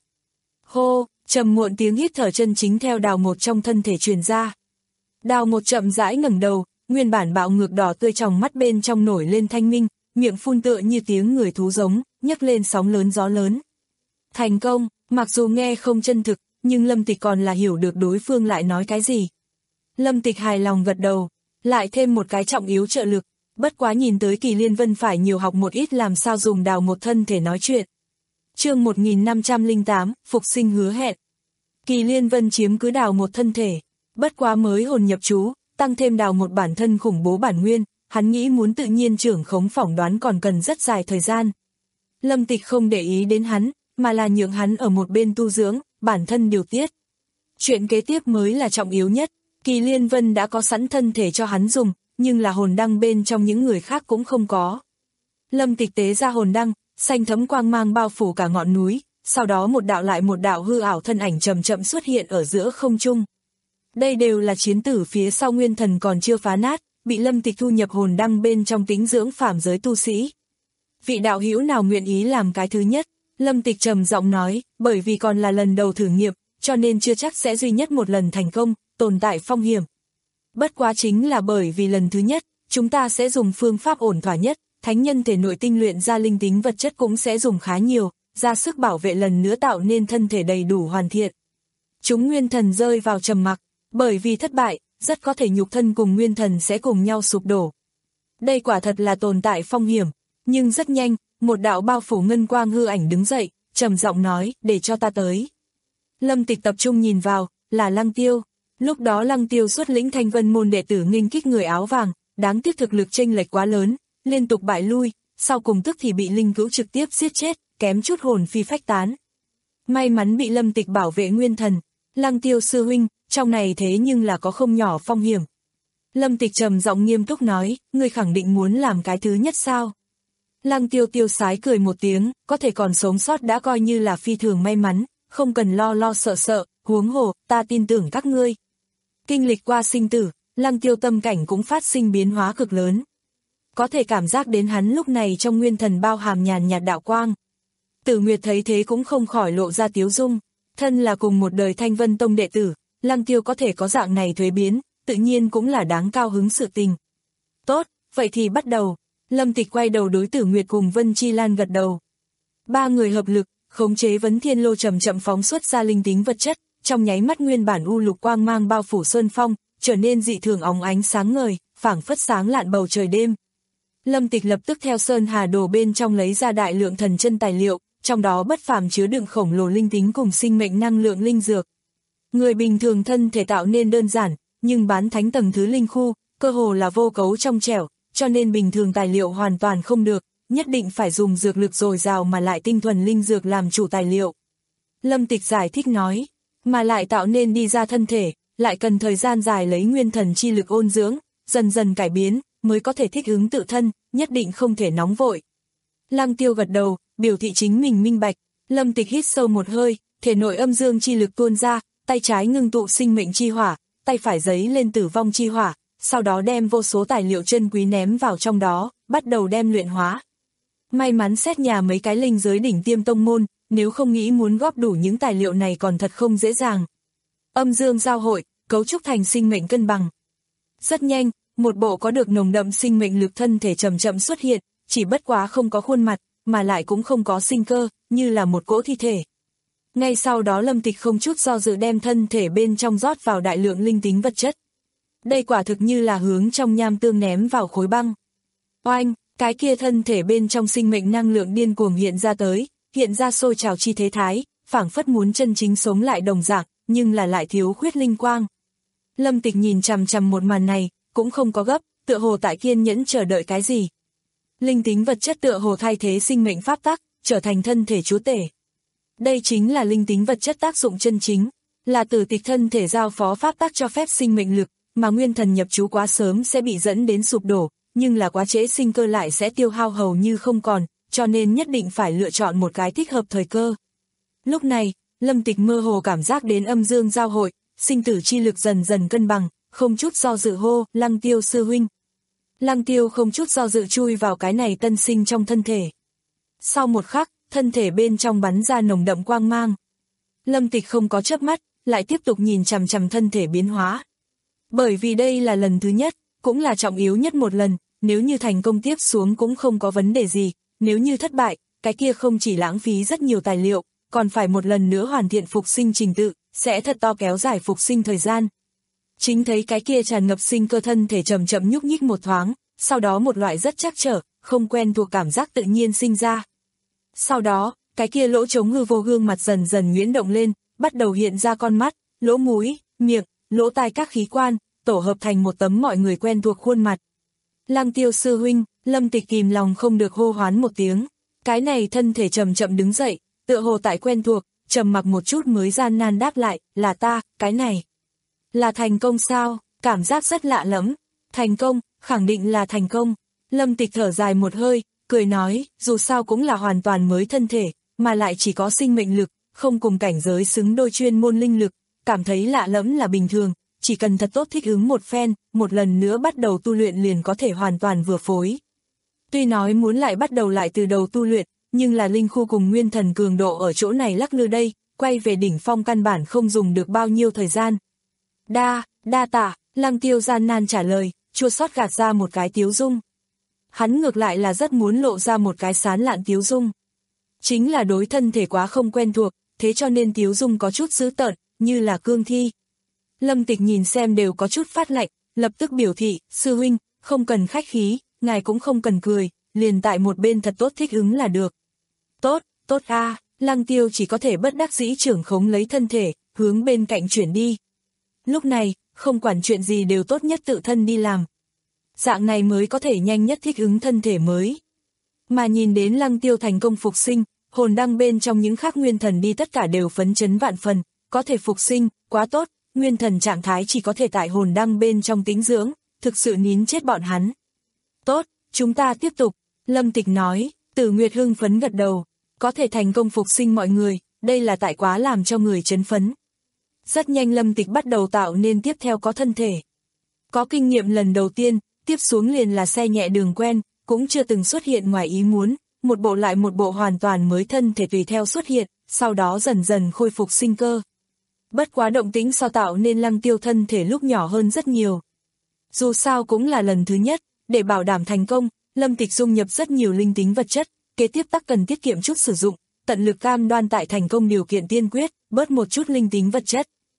Hô, trầm muộn tiếng hít thở chân chính theo đào một trong thân thể truyền ra. Đào một chậm rãi ngẩng đầu, nguyên bản bạo ngược đỏ tươi trong mắt bên trong nổi lên thanh minh, miệng phun tựa như tiếng người thú giống, nhấc lên sóng lớn gió lớn. Thành công, mặc dù nghe không chân thực, nhưng Lâm Tịch còn là hiểu được đối phương lại nói cái gì. Lâm Tịch hài lòng gật đầu, lại thêm một cái trọng yếu trợ lực, bất quá nhìn tới Kỳ Liên Vân phải nhiều học một ít làm sao dùng đào một thân thể nói chuyện. Chương một nghìn năm trăm lẻ tám, Phục sinh hứa hẹn. Kỳ Liên Vân chiếm cứ đào một thân thể, bất quá mới hồn nhập chú, tăng thêm đào một bản thân khủng bố bản nguyên, hắn nghĩ muốn tự nhiên trưởng khống phỏng đoán còn cần rất dài thời gian. Lâm Tịch không để ý đến hắn, mà là nhượng hắn ở một bên tu dưỡng, bản thân điều tiết. Chuyện kế tiếp mới là trọng yếu nhất, Kỳ Liên Vân đã có sẵn thân thể cho hắn dùng, nhưng là hồn đăng bên trong những người khác cũng không có. Lâm Tịch tế ra hồn đăng, xanh thấm quang mang bao phủ cả ngọn núi, sau đó một đạo lại một đạo hư ảo thân ảnh chậm chậm xuất hiện ở giữa không trung. Đây đều là chiến tử phía sau nguyên thần còn chưa phá nát, bị Lâm Tịch thu nhập hồn đăng bên trong tĩnh dưỡng phàm giới tu sĩ. Vị đạo hữu nào nguyện ý làm cái thứ nhất? Lâm Tịch trầm giọng nói, bởi vì còn là lần đầu thử nghiệm, cho nên chưa chắc sẽ duy nhất một lần thành công, tồn tại phong hiểm. Bất quá chính là bởi vì lần thứ nhất, chúng ta sẽ dùng phương pháp ổn thỏa nhất, thánh nhân thể nội tinh luyện ra linh tính vật chất cũng sẽ dùng khá nhiều, ra sức bảo vệ lần nữa tạo nên thân thể đầy đủ hoàn thiện. Chúng nguyên thần rơi vào trầm mặc, bởi vì thất bại, rất có thể nhục thân cùng nguyên thần sẽ cùng nhau sụp đổ. Đây quả thật là tồn tại phong hiểm, nhưng rất nhanh, một đạo bao phủ ngân quang hư ảnh đứng dậy, trầm giọng nói, để cho ta tới. Lâm Tịch tập trung nhìn vào, là Lăng Tiêu. Lúc đó Lăng Tiêu xuất lĩnh Thanh Vân môn đệ tử nghênh kích người áo vàng, đáng tiếc thực lực chênh lệch quá lớn, liên tục bại lui, sau cùng tức thì bị linh cữu trực tiếp giết chết, kém chút hồn phi phách tán. May mắn bị Lâm Tịch bảo vệ nguyên thần. Lăng Tiêu sư huynh, trong này thế nhưng là có không nhỏ phong hiểm. Lâm Tịch trầm giọng nghiêm túc nói, ngươi khẳng định muốn làm cái thứ nhất sao? Lăng Tiêu tiêu sái cười một tiếng, có thể còn sống sót đã coi như là phi thường may mắn, không cần lo lo sợ sợ, huống hồ, ta tin tưởng các ngươi. Kinh lịch qua sinh tử, Lăng Tiêu tâm cảnh cũng phát sinh biến hóa cực lớn. Có thể cảm giác đến hắn lúc này trong nguyên thần bao hàm nhàn nhạt đạo quang. Tử Nguyệt thấy thế cũng không khỏi lộ ra tiếu dung, thân là cùng một đời Thanh Vân Tông đệ tử, Lăng Tiêu có thể có dạng này thuế biến, tự nhiên cũng là đáng cao hứng sự tình. Tốt, vậy thì bắt đầu. Lâm Tịch quay đầu đối Tử Nguyệt cùng Vân Chi Lan gật đầu. Ba người hợp lực, khống chế vấn thiên lô chậm chậm phóng xuất ra linh tính vật chất, trong nháy mắt nguyên bản u lục quang mang bao phủ sơn phong, trở nên dị thường óng ánh sáng ngời, phảng phất sáng lạn bầu trời đêm. Lâm Tịch lập tức theo Sơn Hà Đồ bên trong lấy ra đại lượng thần chân tài liệu, trong đó bất phàm chứa đựng khổng lồ linh tính cùng sinh mệnh năng lượng linh dược. Người bình thường thân thể tạo nên đơn giản, nhưng bán thánh tầng thứ linh khu, cơ hồ là vô cấu trong trẻo, cho nên bình thường tài liệu hoàn toàn không được, nhất định phải dùng dược lực dồi dào mà lại tinh thuần linh dược làm chủ tài liệu. Lâm Tịch giải thích nói, mà lại tạo nên đi ra thân thể, lại cần thời gian dài lấy nguyên thần chi lực ôn dưỡng, dần dần cải biến, mới có thể thích ứng tự thân, nhất định không thể nóng vội. Lăng Tiêu gật đầu, biểu thị chính mình minh bạch. Lâm Tịch hít sâu một hơi, thể nội âm dương chi lực tuôn ra, tay trái ngưng tụ sinh mệnh chi hỏa, tay phải giấy lên tử vong chi hỏa, sau đó đem vô số tài liệu chân quý ném vào trong đó, bắt đầu đem luyện hóa. May mắn xét nhà mấy cái linh giới đỉnh tiêm tông môn, nếu không nghĩ muốn góp đủ những tài liệu này còn thật không dễ dàng. Âm dương giao hội, cấu trúc thành sinh mệnh cân bằng. Rất nhanh, một bộ có được nồng đậm sinh mệnh lực thân thể chậm chậm xuất hiện, chỉ bất quá không có khuôn mặt, mà lại cũng không có sinh cơ, như là một cỗ thi thể. Ngay sau đó Lâm Tịch không chút do dự đem thân thể bên trong rót vào đại lượng linh tính vật chất. Đây quả thực như là hướng trong nham tương ném vào khối băng. Oanh, cái kia thân thể bên trong sinh mệnh năng lượng điên cuồng hiện ra tới, hiện ra sôi trào chi thế thái, phảng phất muốn chân chính sống lại đồng dạng, nhưng là lại thiếu khuyết linh quang. Lâm Tịch nhìn chằm chằm một màn này, cũng không có gấp, tựa hồ tại kiên nhẫn chờ đợi cái gì. Linh tính vật chất tựa hồ thay thế sinh mệnh pháp tắc, trở thành thân thể chúa tể. Đây chính là linh tính vật chất tác dụng chân chính, là tử tịch thân thể giao phó pháp tắc cho phép sinh mệnh lực, mà nguyên thần nhập trú quá sớm sẽ bị dẫn đến sụp đổ, nhưng là quá trễ sinh cơ lại sẽ tiêu hao hầu như không còn, cho nên nhất định phải lựa chọn một cái thích hợp thời cơ. Lúc này, Lâm Tịch mơ hồ cảm giác đến âm dương giao hội, sinh tử chi lực dần dần cân bằng, không chút do dự hô, Lăng Tiêu sư huynh. Lăng Tiêu không chút do dự chui vào cái này tân sinh trong thân thể. Sau một khắc, thân thể bên trong bắn ra nồng đậm quang mang. Lâm Tịch không có chớp mắt, lại tiếp tục nhìn chằm chằm thân thể biến hóa. Bởi vì đây là lần thứ nhất, cũng là trọng yếu nhất một lần, nếu như thành công tiếp xuống cũng không có vấn đề gì, nếu như thất bại, cái kia không chỉ lãng phí rất nhiều tài liệu, còn phải một lần nữa hoàn thiện phục sinh trình tự, sẽ thật to kéo dài phục sinh thời gian. Chính thấy cái kia tràn ngập sinh cơ thân thể chậm chậm nhúc nhích một thoáng, sau đó một loại rất chắc trở, không quen thuộc cảm giác tự nhiên sinh ra. Sau đó, cái kia lỗ trống hư vô gương mặt dần dần nhuyễn động lên, bắt đầu hiện ra con mắt, lỗ mũi, miệng, lỗ tai các khí quan, tổ hợp thành một tấm mọi người quen thuộc khuôn mặt. Lăng Tiêu sư huynh, Lâm Tịch kìm lòng không được hô hoán một tiếng. Cái này thân thể chậm chậm đứng dậy, tựa hồ tại quen thuộc, trầm mặc một chút mới gian nan đáp lại, là ta, cái này. Là thành công sao? Cảm giác rất lạ lẫm. Thành công, khẳng định là thành công. Lâm Tịch thở dài một hơi, cười nói, dù sao cũng là hoàn toàn mới thân thể, mà lại chỉ có sinh mệnh lực, không cùng cảnh giới xứng đôi chuyên môn linh lực, cảm thấy lạ lẫm là bình thường, chỉ cần thật tốt thích ứng một phen, một lần nữa bắt đầu tu luyện liền có thể hoàn toàn vừa phối. Tuy nói muốn lại bắt đầu lại từ đầu tu luyện, nhưng là linh khu cùng nguyên thần cường độ ở chỗ này lắc lư đây, quay về đỉnh phong căn bản không dùng được bao nhiêu thời gian. Đa, đa tạ, Lăng Tiêu gian nan trả lời, chua xót gạt ra một cái tiếu dung. Hắn ngược lại là rất muốn lộ ra một cái sán lạn tiếu dung. Chính là đối thân thể quá không quen thuộc, thế cho nên tiếu dung có chút dữ tợn, như là cương thi. Lâm Tịch nhìn xem đều có chút phát lạnh, lập tức biểu thị, sư huynh, không cần khách khí, ngài cũng không cần cười, liền tại một bên thật tốt thích ứng là được. Tốt, tốt a, à, Lăng Tiêu chỉ có thể bất đắc dĩ trưởng khống lấy thân thể, hướng bên cạnh chuyển đi. Lúc này, không quản chuyện gì đều tốt nhất tự thân đi làm. Dạng này mới có thể nhanh nhất thích ứng thân thể mới. Mà nhìn đến Lăng Tiêu thành công phục sinh, hồn đăng bên trong những khác nguyên thần đi tất cả đều phấn chấn vạn phần, có thể phục sinh, quá tốt, nguyên thần trạng thái chỉ có thể tại hồn đăng bên trong tĩnh dưỡng, thực sự nín chết bọn hắn. Tốt, chúng ta tiếp tục, Lâm Tịch nói, Tử Nguyệt hưng phấn gật đầu, có thể thành công phục sinh mọi người, đây là tại quá làm cho người chấn phấn. Rất nhanh Lâm Tịch bắt đầu tạo nên tiếp theo có thân thể. Có kinh nghiệm lần đầu tiên, tiếp xuống liền là xe nhẹ đường quen, cũng chưa từng xuất hiện ngoài ý muốn, một bộ lại một bộ hoàn toàn mới thân thể tùy theo xuất hiện, sau đó dần dần khôi phục sinh cơ. Bất quá động tĩnh so tạo nên Lăng Tiêu thân thể lúc nhỏ hơn rất nhiều. Dù sao cũng là lần thứ nhất, để bảo đảm thành công, Lâm Tịch dung nhập rất nhiều linh tính vật chất, kế tiếp tắc cần tiết kiệm chút sử dụng, tận lực cam đoan tại thành công điều kiện tiên quyết, bớt một chút linh tính vật chất.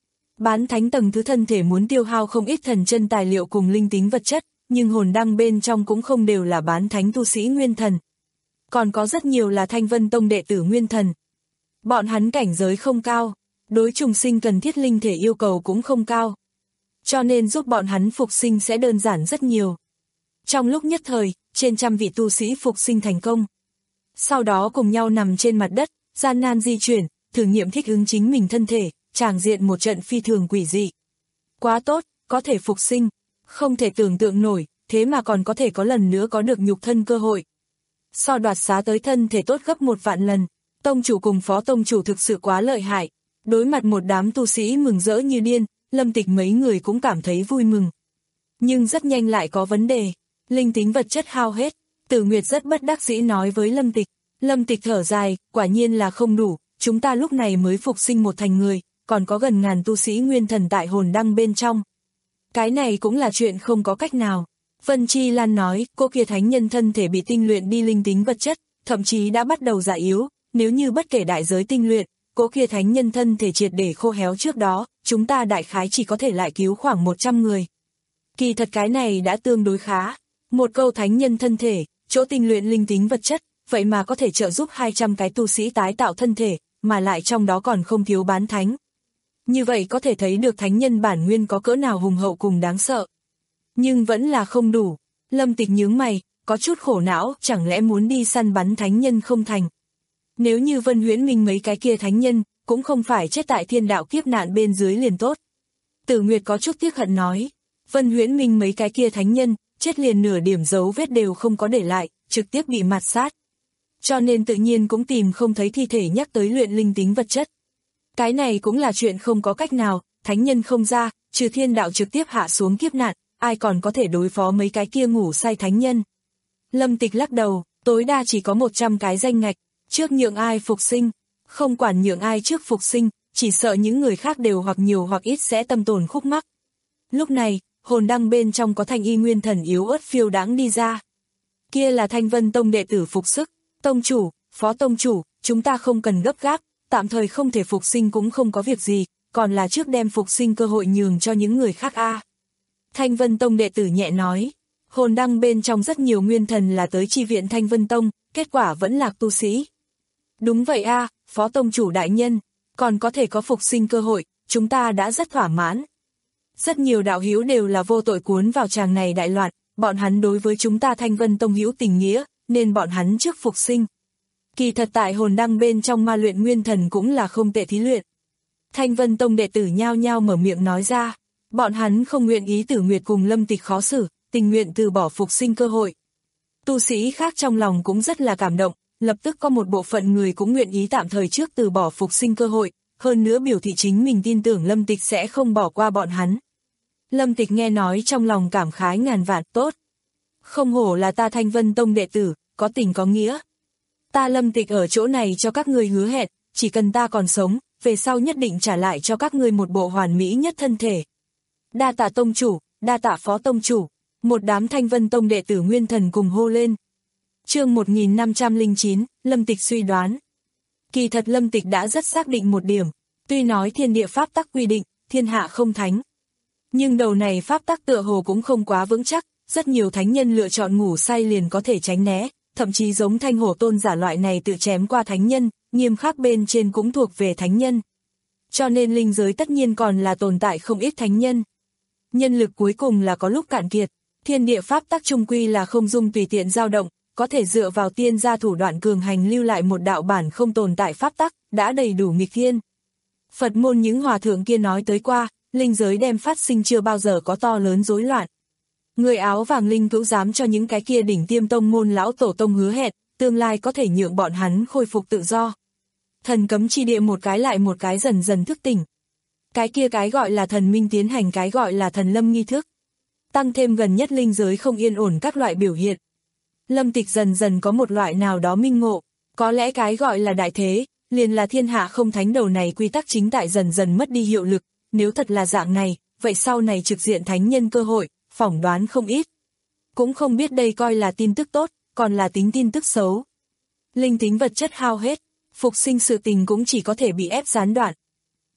Bán thánh tầng thứ thân thể muốn tiêu hao không ít thần chân tài liệu cùng linh tính vật chất, nhưng hồn đăng bên trong cũng không đều là bán thánh tu sĩ nguyên thần. Còn có rất nhiều là Thanh Vân Tông đệ tử nguyên thần. Bọn hắn cảnh giới không cao, đối trùng sinh cần thiết linh thể yêu cầu cũng không cao. Cho nên giúp bọn hắn phục sinh sẽ đơn giản rất nhiều. Trong lúc nhất thời, trên trăm vị tu sĩ phục sinh thành công. Sau đó cùng nhau nằm trên mặt đất, gian nan di chuyển, thử nghiệm thích ứng chính mình thân thể, tràng diện một trận phi thường quỷ dị. Quá tốt, có thể phục sinh, không thể tưởng tượng nổi, thế mà còn có thể có lần nữa có được nhục thân cơ hội. So đoạt xá tới thân thể tốt gấp một vạn lần, tông chủ cùng phó tông chủ thực sự quá lợi hại. Đối mặt một đám tu sĩ mừng rỡ như điên, Lâm Tịch mấy người cũng cảm thấy vui mừng. Nhưng rất nhanh lại có vấn đề, linh tính vật chất hao hết. Tử Nguyệt rất bất đắc dĩ nói với Lâm Tịch. Lâm Tịch thở dài, quả nhiên là không đủ, chúng ta lúc này mới phục sinh một thành người, còn có gần ngàn tu sĩ nguyên thần tại hồn đăng bên trong. Cái này cũng là chuyện không có cách nào. Vân Chi Lan nói, cô kia thánh nhân thân thể bị tinh luyện đi linh tính vật chất, thậm chí đã bắt đầu già yếu, nếu như bất kể đại giới tinh luyện, cô kia thánh nhân thân thể triệt để khô héo trước đó, chúng ta đại khái chỉ có thể lại cứu khoảng một trăm người. Kỳ thật cái này đã tương đối khá. Một câu thánh nhân thân thể, chỗ tinh luyện linh tính vật chất, vậy mà có thể trợ giúp hai trăm cái tu sĩ tái tạo thân thể, mà lại trong đó còn không thiếu bán thánh. Như vậy có thể thấy được thánh nhân bản nguyên có cỡ nào hùng hậu cùng đáng sợ. Nhưng vẫn là không đủ. Lâm Tịch nhướng mày, có chút khổ não, chẳng lẽ muốn đi săn bắn thánh nhân không thành. Nếu như Vân Huyễn Minh mấy cái kia thánh nhân, cũng không phải chết tại thiên đạo kiếp nạn bên dưới liền tốt. Tử Nguyệt có chút tiếc hận nói, Vân Huyễn Minh mấy cái kia thánh nhân, chết liền nửa điểm dấu vết đều không có để lại, trực tiếp bị mạt sát. Cho nên tự nhiên cũng tìm không thấy thi thể nhắc tới luyện linh tính vật chất. Cái này cũng là chuyện không có cách nào, thánh nhân không ra, trừ thiên đạo trực tiếp hạ xuống kiếp nạn, ai còn có thể đối phó mấy cái kia ngủ say thánh nhân. Lâm Tịch lắc đầu, tối đa chỉ có một trăm cái danh ngạch, trước nhượng ai phục sinh, không quản nhượng ai trước phục sinh, chỉ sợ những người khác đều hoặc nhiều hoặc ít sẽ tâm tổn khúc mắc. Lúc này, hồn đăng bên trong có thanh y nguyên thần yếu ớt phiêu đãng đi ra. Kia là Thanh Vân Tông đệ tử phục sức, tông chủ, phó tông chủ, chúng ta không cần gấp gáp, tạm thời không thể phục sinh cũng không có việc gì, còn là trước đem phục sinh cơ hội nhường cho những người khác a. À. Thanh Vân Tông đệ tử nhẹ nói, hồn đăng bên trong rất nhiều nguyên thần là tới chi viện Thanh Vân Tông, kết quả vẫn lạc tu sĩ. Đúng vậy a, à, phó tông chủ đại nhân, còn có thể có phục sinh cơ hội, chúng ta đã rất thỏa mãn. Rất nhiều đạo hữu đều là vô tội cuốn vào tràng này đại loạn, bọn hắn đối với chúng ta Thanh Vân Tông hữu tình nghĩa, nên bọn hắn trước phục sinh. Kỳ thật tại hồn đăng bên trong ma luyện nguyên thần cũng là không tệ thí luyện. Thanh Vân Tông đệ tử nhao nhao mở miệng nói ra, bọn hắn không nguyện ý Tử Nguyệt cùng Lâm Tịch khó xử, tình nguyện từ bỏ phục sinh cơ hội. Tu sĩ khác trong lòng cũng rất là cảm động, lập tức có một bộ phận người cũng nguyện ý tạm thời trước từ bỏ phục sinh cơ hội, hơn nữa biểu thị chính mình tin tưởng Lâm Tịch sẽ không bỏ qua bọn hắn. Lâm Tịch nghe nói trong lòng cảm khái ngàn vạn, tốt. Không hổ là ta Thanh Vân Tông đệ tử, có tình có nghĩa. Ta Lâm Tịch ở chỗ này cho các ngươi hứa hẹn, chỉ cần ta còn sống, về sau nhất định trả lại cho các ngươi một bộ hoàn mỹ nhất thân thể. Đa tạ tông chủ, đa tạ phó tông chủ, một đám Thanh Vân Tông đệ tử nguyên thần cùng hô lên. Chương một nghìn năm trăm lẻ chín, Lâm Tịch suy đoán. Kỳ thật Lâm Tịch đã rất xác định một điểm, tuy nói thiên địa pháp tắc quy định, thiên hạ không thánh. Nhưng đầu này pháp tắc tựa hồ cũng không quá vững chắc, rất nhiều thánh nhân lựa chọn ngủ say liền có thể tránh né, thậm chí giống Thanh Hổ tôn giả loại này tự chém qua thánh nhân, nghiêm khắc bên trên cũng thuộc về thánh nhân. Cho nên linh giới tất nhiên còn là tồn tại không ít thánh nhân. Nhân lực cuối cùng là có lúc cạn kiệt, thiên địa pháp tắc trung quy là không dung tùy tiện dao động, có thể dựa vào tiên gia thủ đoạn cường hành lưu lại một đạo bản không tồn tại pháp tắc, đã đầy đủ nghịch thiên. Phật môn những hòa thượng kia nói tới qua, linh giới đem phát sinh chưa bao giờ có to lớn rối loạn. Người áo vàng linh cữu dám cho những cái kia đỉnh tiêm tông môn lão tổ tông hứa hẹn, tương lai có thể nhượng bọn hắn khôi phục tự do. Thần cấm chi địa một cái lại một cái dần dần thức tỉnh. Cái kia cái gọi là thần minh tiến hành cái gọi là thần lâm nghi thức. Tăng thêm gần nhất linh giới không yên ổn các loại biểu hiện. Lâm Tịch dần dần có một loại nào đó minh ngộ, có lẽ cái gọi là đại thế, liền là thiên hạ không thánh đầu này quy tắc chính tại dần dần mất đi hiệu lực, nếu thật là dạng này, vậy sau này trực diện thánh nhân cơ hội, phỏng đoán không ít. Cũng không biết đây coi là tin tức tốt, còn là tính tin tức xấu. Linh tính vật chất hao hết, phục sinh sự tình cũng chỉ có thể bị ép gián đoạn.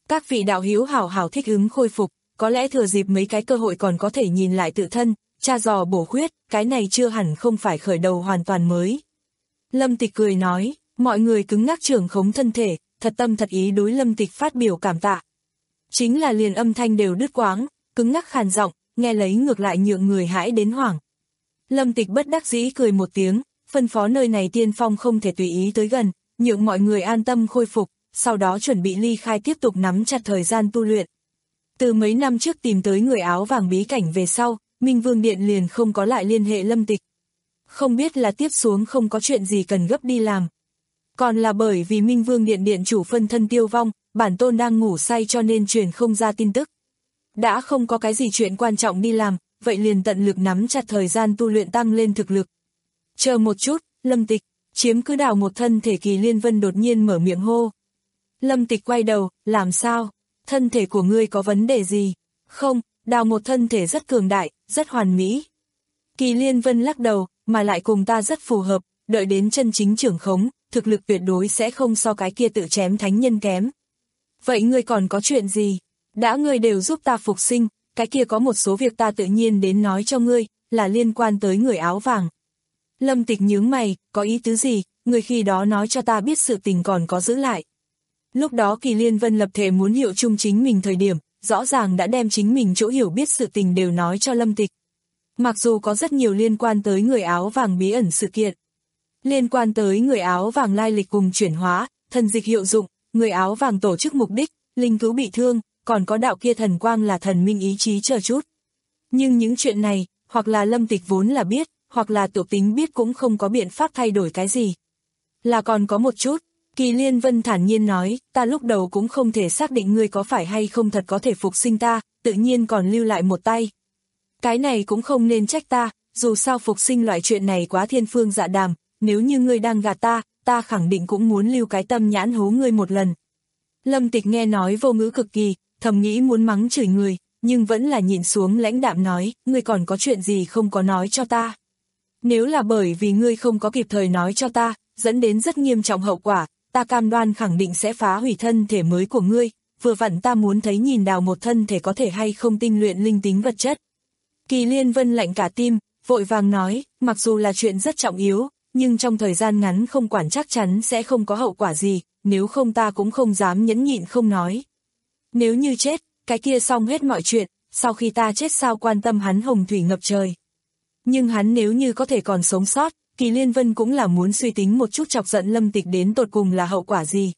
Các vị đạo hữu hảo hảo thích ứng khôi phục, có lẽ thừa dịp mấy cái cơ hội còn có thể nhìn lại tự thân, tra dò bổ khuyết, cái này chưa hẳn không phải khởi đầu hoàn toàn mới. Lâm Tịch cười nói, mọi người cứng ngắc trưởng khống thân thể, thật tâm thật ý đối Lâm Tịch phát biểu cảm tạ. Chính là liền âm thanh đều đứt quãng, cứng ngắc khàn giọng, nghe lấy ngược lại nhượng người hãi đến hoảng. Lâm Tịch bất đắc dĩ cười một tiếng, phân phó nơi này tiên phong không thể tùy ý tới gần, nhượng mọi người an tâm khôi phục, sau đó chuẩn bị ly khai tiếp tục nắm chặt thời gian tu luyện. Từ mấy năm trước tìm tới người áo vàng bí cảnh về sau, Minh Vương Điện liền không có lại liên hệ Lâm Tịch. Không biết là tiếp xuống không có chuyện gì cần gấp đi làm. Còn là bởi vì Minh Vương Điện điện chủ phân thân tiêu vong, bản tôn đang ngủ say cho nên truyền không ra tin tức. Đã không có cái gì chuyện quan trọng đi làm, vậy liền tận lực nắm chặt thời gian tu luyện tăng lên thực lực. Chờ một chút, Lâm Tịch, chiếm cứ đào một thân thể Kỳ Liên Vân đột nhiên mở miệng hô. Lâm Tịch quay đầu, làm sao? Thân thể của ngươi có vấn đề gì? Không, đào một thân thể rất cường đại, rất hoàn mỹ. Kỳ Liên Vân lắc đầu, mà lại cùng ta rất phù hợp, đợi đến chân chính trưởng khống, thực lực tuyệt đối sẽ không so cái kia tự chém thánh nhân kém. Vậy ngươi còn có chuyện gì? Đã ngươi đều giúp ta phục sinh, cái kia có một số việc ta tự nhiên đến nói cho ngươi, là liên quan tới người áo vàng. Lâm Tịch nhướng mày, có ý tứ gì, người khi đó nói cho ta biết sự tình còn có giữ lại. Lúc đó Kỳ Liên Vân lập thể muốn hiệu chung chính mình thời điểm, rõ ràng đã đem chính mình chỗ hiểu biết sự tình đều nói cho Lâm Tịch. Mặc dù có rất nhiều liên quan tới người áo vàng bí ẩn sự kiện. Liên quan tới người áo vàng lai lịch cùng chuyển hóa, thần dịch hiệu dụng, người áo vàng tổ chức mục đích, linh cứu bị thương, còn có đạo kia thần quang là thần minh ý chí chờ chút. Nhưng những chuyện này, hoặc là Lâm Tịch vốn là biết, hoặc là tự tính biết cũng không có biện pháp thay đổi cái gì. Là còn có một chút, Kỳ Liên Vân thản nhiên nói, ta lúc đầu cũng không thể xác định ngươi có phải hay không thật có thể phục sinh ta, tự nhiên còn lưu lại một tay. Cái này cũng không nên trách ta, dù sao phục sinh loại chuyện này quá thiên phương dạ đàm, nếu như ngươi đang gạt ta, ta khẳng định cũng muốn lưu cái tâm nhãn hố ngươi một lần. Lâm Tịch nghe nói vô ngữ cực kỳ, thầm nghĩ muốn mắng chửi người, nhưng vẫn là nhịn xuống lãnh đạm nói, ngươi còn có chuyện gì không có nói cho ta. Nếu là bởi vì ngươi không có kịp thời nói cho ta, dẫn đến rất nghiêm trọng hậu quả, ta cam đoan khẳng định sẽ phá hủy thân thể mới của ngươi, vừa vặn ta muốn thấy nhìn đào một thân thể có thể hay không tinh luyện linh tính vật chất. Kỳ Liên Vân lạnh cả tim, vội vàng nói, mặc dù là chuyện rất trọng yếu, nhưng trong thời gian ngắn không quản chắc chắn sẽ không có hậu quả gì, nếu không ta cũng không dám nhẫn nhịn không nói. Nếu như chết, cái kia xong hết mọi chuyện, sau khi ta chết sao quan tâm hắn hồng thủy ngập trời. Nhưng hắn nếu như có thể còn sống sót, Kỳ Liên Vân cũng là muốn suy tính một chút chọc giận Lâm Tịch đến tột cùng là hậu quả gì.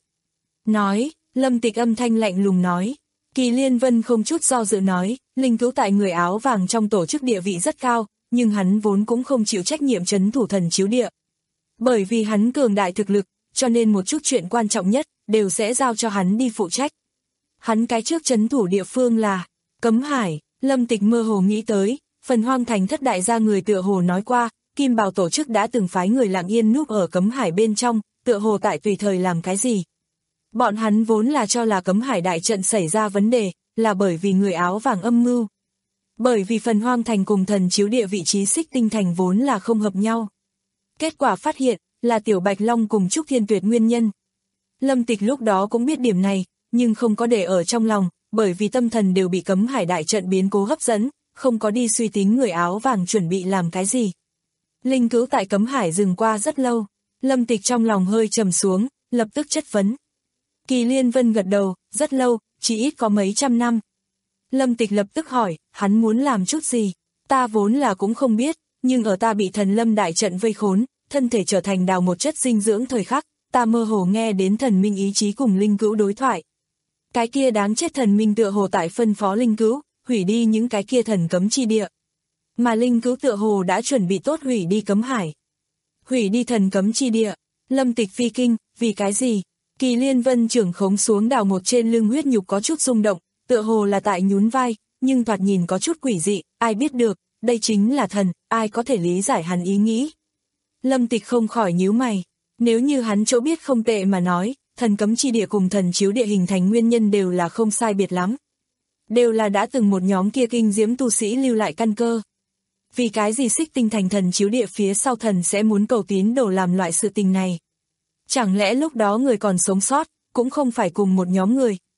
Nói, Lâm Tịch âm thanh lạnh lùng nói. Kỳ Liên Vân không chút do dự nói, linh cứu tại người áo vàng trong tổ chức địa vị rất cao, nhưng hắn vốn cũng không chịu trách nhiệm trấn thủ thần chiếu địa. Bởi vì hắn cường đại thực lực, cho nên một chút chuyện quan trọng nhất, đều sẽ giao cho hắn đi phụ trách. Hắn cái trước trấn thủ địa phương là Cấm Hải. Lâm Tịch mơ hồ nghĩ tới, Phần Hoang Thành thất đại gia người tựa hồ nói qua, Kim Bào tổ chức đã từng phái người lặng yên núp ở Cấm Hải bên trong, tựa hồ tại tùy thời làm cái gì. Bọn hắn vốn là cho là Cấm Hải đại trận xảy ra vấn đề, là bởi vì người áo vàng âm mưu. Bởi vì Phần Hoang Thành cùng thần chiếu địa vị trí Xích Tinh Thành vốn là không hợp nhau. Kết quả phát hiện, là Tiểu Bạch Long cùng Trúc Thiên Tuyệt nguyên nhân. Lâm Tịch lúc đó cũng biết điểm này, nhưng không có để ở trong lòng, bởi vì tâm thần đều bị Cấm Hải đại trận biến cố hấp dẫn, không có đi suy tính người áo vàng chuẩn bị làm cái gì. Linh cứu tại Cấm Hải dừng qua rất lâu, Lâm Tịch trong lòng hơi trầm xuống, lập tức chất vấn. Kỳ Liên Vân gật đầu, rất lâu, chỉ ít có mấy trăm năm. Lâm Tịch lập tức hỏi, hắn muốn làm chút gì? Ta vốn là cũng không biết, nhưng ở ta bị thần lâm đại trận vây khốn, thân thể trở thành đào một chất dinh dưỡng thời khắc, ta mơ hồ nghe đến thần minh ý chí cùng linh cứu đối thoại. Cái kia đáng chết thần minh tựa hồ tại phân phó linh cứu, hủy đi những cái kia thần cấm chi địa. Mà linh cứu tựa hồ đã chuẩn bị tốt hủy đi Cấm Hải. Hủy đi thần cấm chi địa, Lâm Tịch phi kinh, vì cái gì? Kỳ Liên Vân trưởng khống xuống đào một trên lưng huyết nhục có chút rung động, tựa hồ là tại nhún vai, nhưng thoạt nhìn có chút quỷ dị, ai biết được, đây chính là thần, ai có thể lý giải hắn ý nghĩ. Lâm Tịch không khỏi nhíu mày, nếu như hắn chỗ biết không tệ mà nói, thần cấm chi địa cùng thần chiếu địa hình thành nguyên nhân đều là không sai biệt lắm. Đều là đã từng một nhóm kia kinh diễm tu sĩ lưu lại căn cơ. Vì cái gì Xích Tinh Thành thần chiếu địa phía sau thần sẽ muốn cầu tín đồ làm loại sự tình này? Chẳng lẽ lúc đó người còn sống sót, cũng không phải cùng một nhóm người,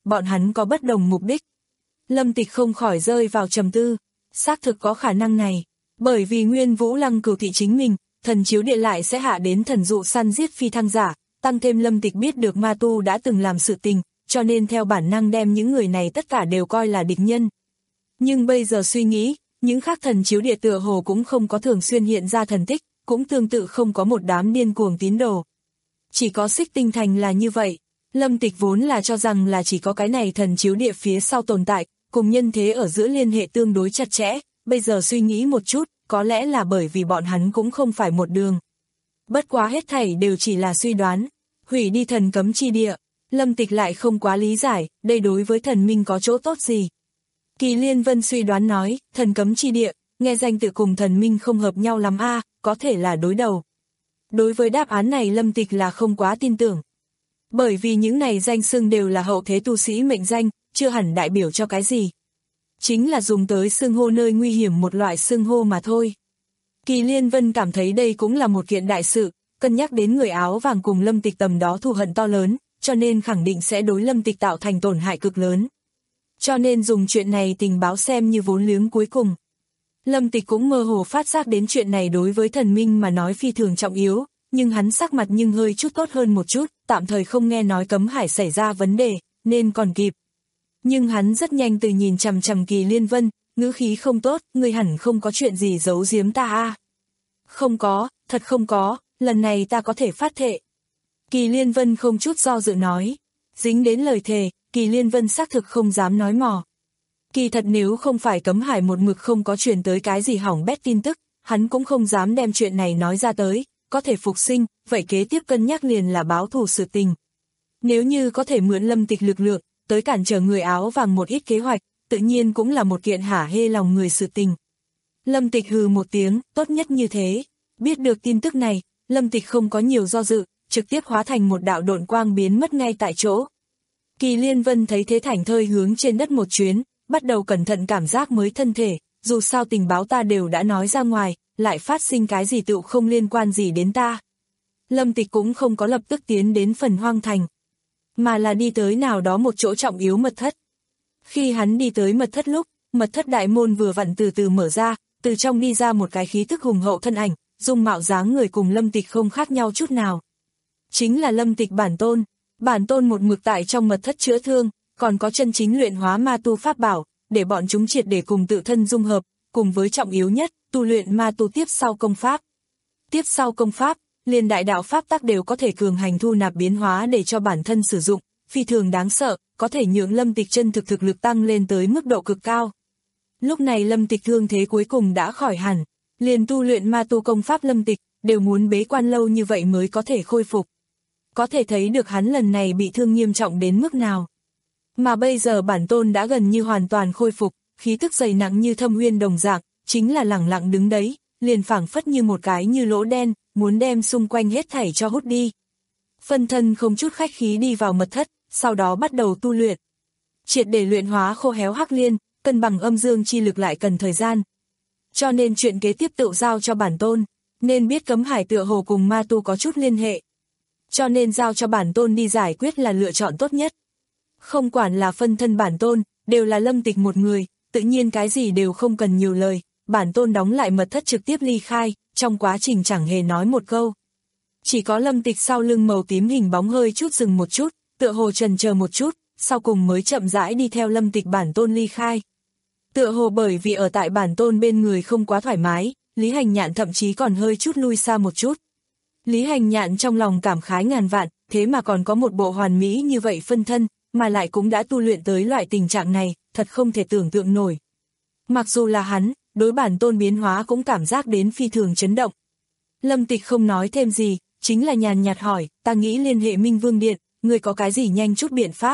bọn hắn có bất đồng mục đích. Lâm Tịch không khỏi rơi vào trầm tư, xác thực có khả năng này, bởi vì Nguyên Vũ Lăng cửu thị chính mình, thần chiếu địa lại sẽ hạ đến thần dụ săn giết phi thăng giả, tăng thêm Lâm Tịch biết được ma tu đã từng làm sự tình, cho nên theo bản năng đem những người này tất cả đều coi là địch nhân. Nhưng bây giờ suy nghĩ, những khác thần chiếu địa tựa hồ cũng không có thường xuyên hiện ra thần tích, cũng tương tự không có một đám điên cuồng tín đồ. Chỉ có Xích Tinh Thành là như vậy. Lâm Tịch vốn là cho rằng là chỉ có cái này thần chiếu địa phía sau tồn tại, cùng nhân thế ở giữa liên hệ tương đối chặt chẽ, bây giờ suy nghĩ một chút, có lẽ là bởi vì bọn hắn cũng không phải một đường. Bất quá hết thảy đều chỉ là suy đoán, hủy đi thần cấm chi địa, Lâm Tịch lại không quá lý giải, đây đối với thần minh có chỗ tốt gì. Kỳ Liên Vân suy đoán nói, thần cấm chi địa, nghe danh tự cùng thần minh không hợp nhau lắm a, à, có thể là đối đầu. Đối với đáp án này Lâm Tịch là không quá tin tưởng. Bởi vì những này danh xưng đều là hậu thế tu sĩ mệnh danh, chưa hẳn đại biểu cho cái gì. Chính là dùng tới xưng hô nơi nguy hiểm một loại xưng hô mà thôi. Kỳ Liên Vân cảm thấy đây cũng là một kiện đại sự, cân nhắc đến người áo vàng cùng Lâm Tịch tầm đó thù hận to lớn, cho nên khẳng định sẽ đối Lâm Tịch tạo thành tổn hại cực lớn. Cho nên dùng chuyện này tình báo xem như vốn liếng cuối cùng. Lâm Tịch cũng mơ hồ phát giác đến chuyện này đối với thần minh mà nói phi thường trọng yếu, nhưng hắn sắc mặt nhưng hơi chút tốt hơn một chút, tạm thời không nghe nói Cấm Hải xảy ra vấn đề, nên còn kịp. Nhưng hắn rất nhanh từ nhìn chằm chằm Kỳ Liên Vân, ngữ khí không tốt, ngươi hẳn không có chuyện gì giấu giếm ta à. Không có, thật không có, lần này ta có thể phát thệ. Kỳ Liên Vân không chút do dự nói, dính đến lời thề, Kỳ Liên Vân xác thực không dám nói mò. Kỳ thật nếu không phải Cấm Hải một mực không có truyền tới cái gì hỏng bét tin tức, hắn cũng không dám đem chuyện này nói ra tới, có thể phục sinh, vậy kế tiếp cân nhắc liền là báo thù sự tình. Nếu như có thể mượn Lâm Tịch lực lượng, tới cản trở người áo vàng một ít kế hoạch, tự nhiên cũng là một kiện hả hê lòng người sự tình. Lâm Tịch hừ một tiếng, tốt nhất như thế. Biết được tin tức này, Lâm Tịch không có nhiều do dự, trực tiếp hóa thành một đạo độn quang biến mất ngay tại chỗ. Kỳ Liên Vân thấy thế thảnh thơi hướng trên đất một chuyến, bắt đầu cẩn thận cảm giác mới thân thể, dù sao tình báo ta đều đã nói ra ngoài, lại phát sinh cái gì tựu không liên quan gì đến ta. Lâm Tịch cũng không có lập tức tiến đến phần hoang thành, mà là đi tới nào đó một chỗ trọng yếu mật thất. Khi hắn đi tới mật thất lúc, mật thất đại môn vừa vặn từ từ mở ra, từ trong đi ra một cái khí thức hùng hậu thân ảnh, dung mạo dáng người cùng Lâm Tịch không khác nhau chút nào. Chính là Lâm Tịch bản tôn, bản tôn một mực tại trong mật thất chữa thương, còn có chân chính luyện hóa ma tu pháp bảo, để bọn chúng triệt để cùng tự thân dung hợp, cùng với trọng yếu nhất, tu luyện ma tu tiếp sau công pháp. Tiếp sau công pháp, liền đại đạo pháp tắc đều có thể cường hành thu nạp biến hóa để cho bản thân sử dụng, phi thường đáng sợ, có thể nhượng Lâm Tịch chân thực thực lực tăng lên tới mức độ cực cao. Lúc này Lâm Tịch thương thế cuối cùng đã khỏi hẳn, liền tu luyện ma tu công pháp Lâm Tịch, đều muốn bế quan lâu như vậy mới có thể khôi phục. Có thể thấy được hắn lần này bị thương nghiêm trọng đến mức nào. Mà bây giờ bản tôn đã gần như hoàn toàn khôi phục, khí tức dày nặng như thâm uyên đồng dạng, chính là lẳng lặng đứng đấy, liền phảng phất như một cái như lỗ đen, muốn đem xung quanh hết thảy cho hút đi. Phân thân không chút khách khí đi vào mật thất, sau đó bắt đầu tu luyện. Triệt để luyện hóa khô héo hắc liên, cân bằng âm dương chi lực lại cần thời gian. Cho nên chuyện kế tiếp tự giao cho bản tôn, nên biết Cấm Hải tựa hồ cùng ma tu có chút liên hệ. Cho nên giao cho bản tôn đi giải quyết là lựa chọn tốt nhất. Không quản là phân thân bản tôn, đều là Lâm Tịch một người, tự nhiên cái gì đều không cần nhiều lời, bản tôn đóng lại mật thất trực tiếp ly khai, trong quá trình chẳng hề nói một câu. Chỉ có Lâm Tịch sau lưng màu tím hình bóng hơi chút dừng một chút, tựa hồ chần chờ một chút, sau cùng mới chậm rãi đi theo Lâm Tịch bản tôn ly khai. Tựa hồ bởi vì ở tại bản tôn bên người không quá thoải mái, Lý Hành Nhạn thậm chí còn hơi chút lui xa một chút. Lý Hành Nhạn trong lòng cảm khái ngàn vạn, thế mà còn có một bộ hoàn mỹ như vậy phân thân, mà lại cũng đã tu luyện tới loại tình trạng này, thật không thể tưởng tượng nổi. Mặc dù là hắn, đối bản tôn biến hóa cũng cảm giác đến phi thường chấn động. Lâm Tịch không nói thêm gì, chính là nhàn nhạt hỏi, ta nghĩ liên hệ Minh Vương Điện, người có cái gì nhanh chút biện pháp?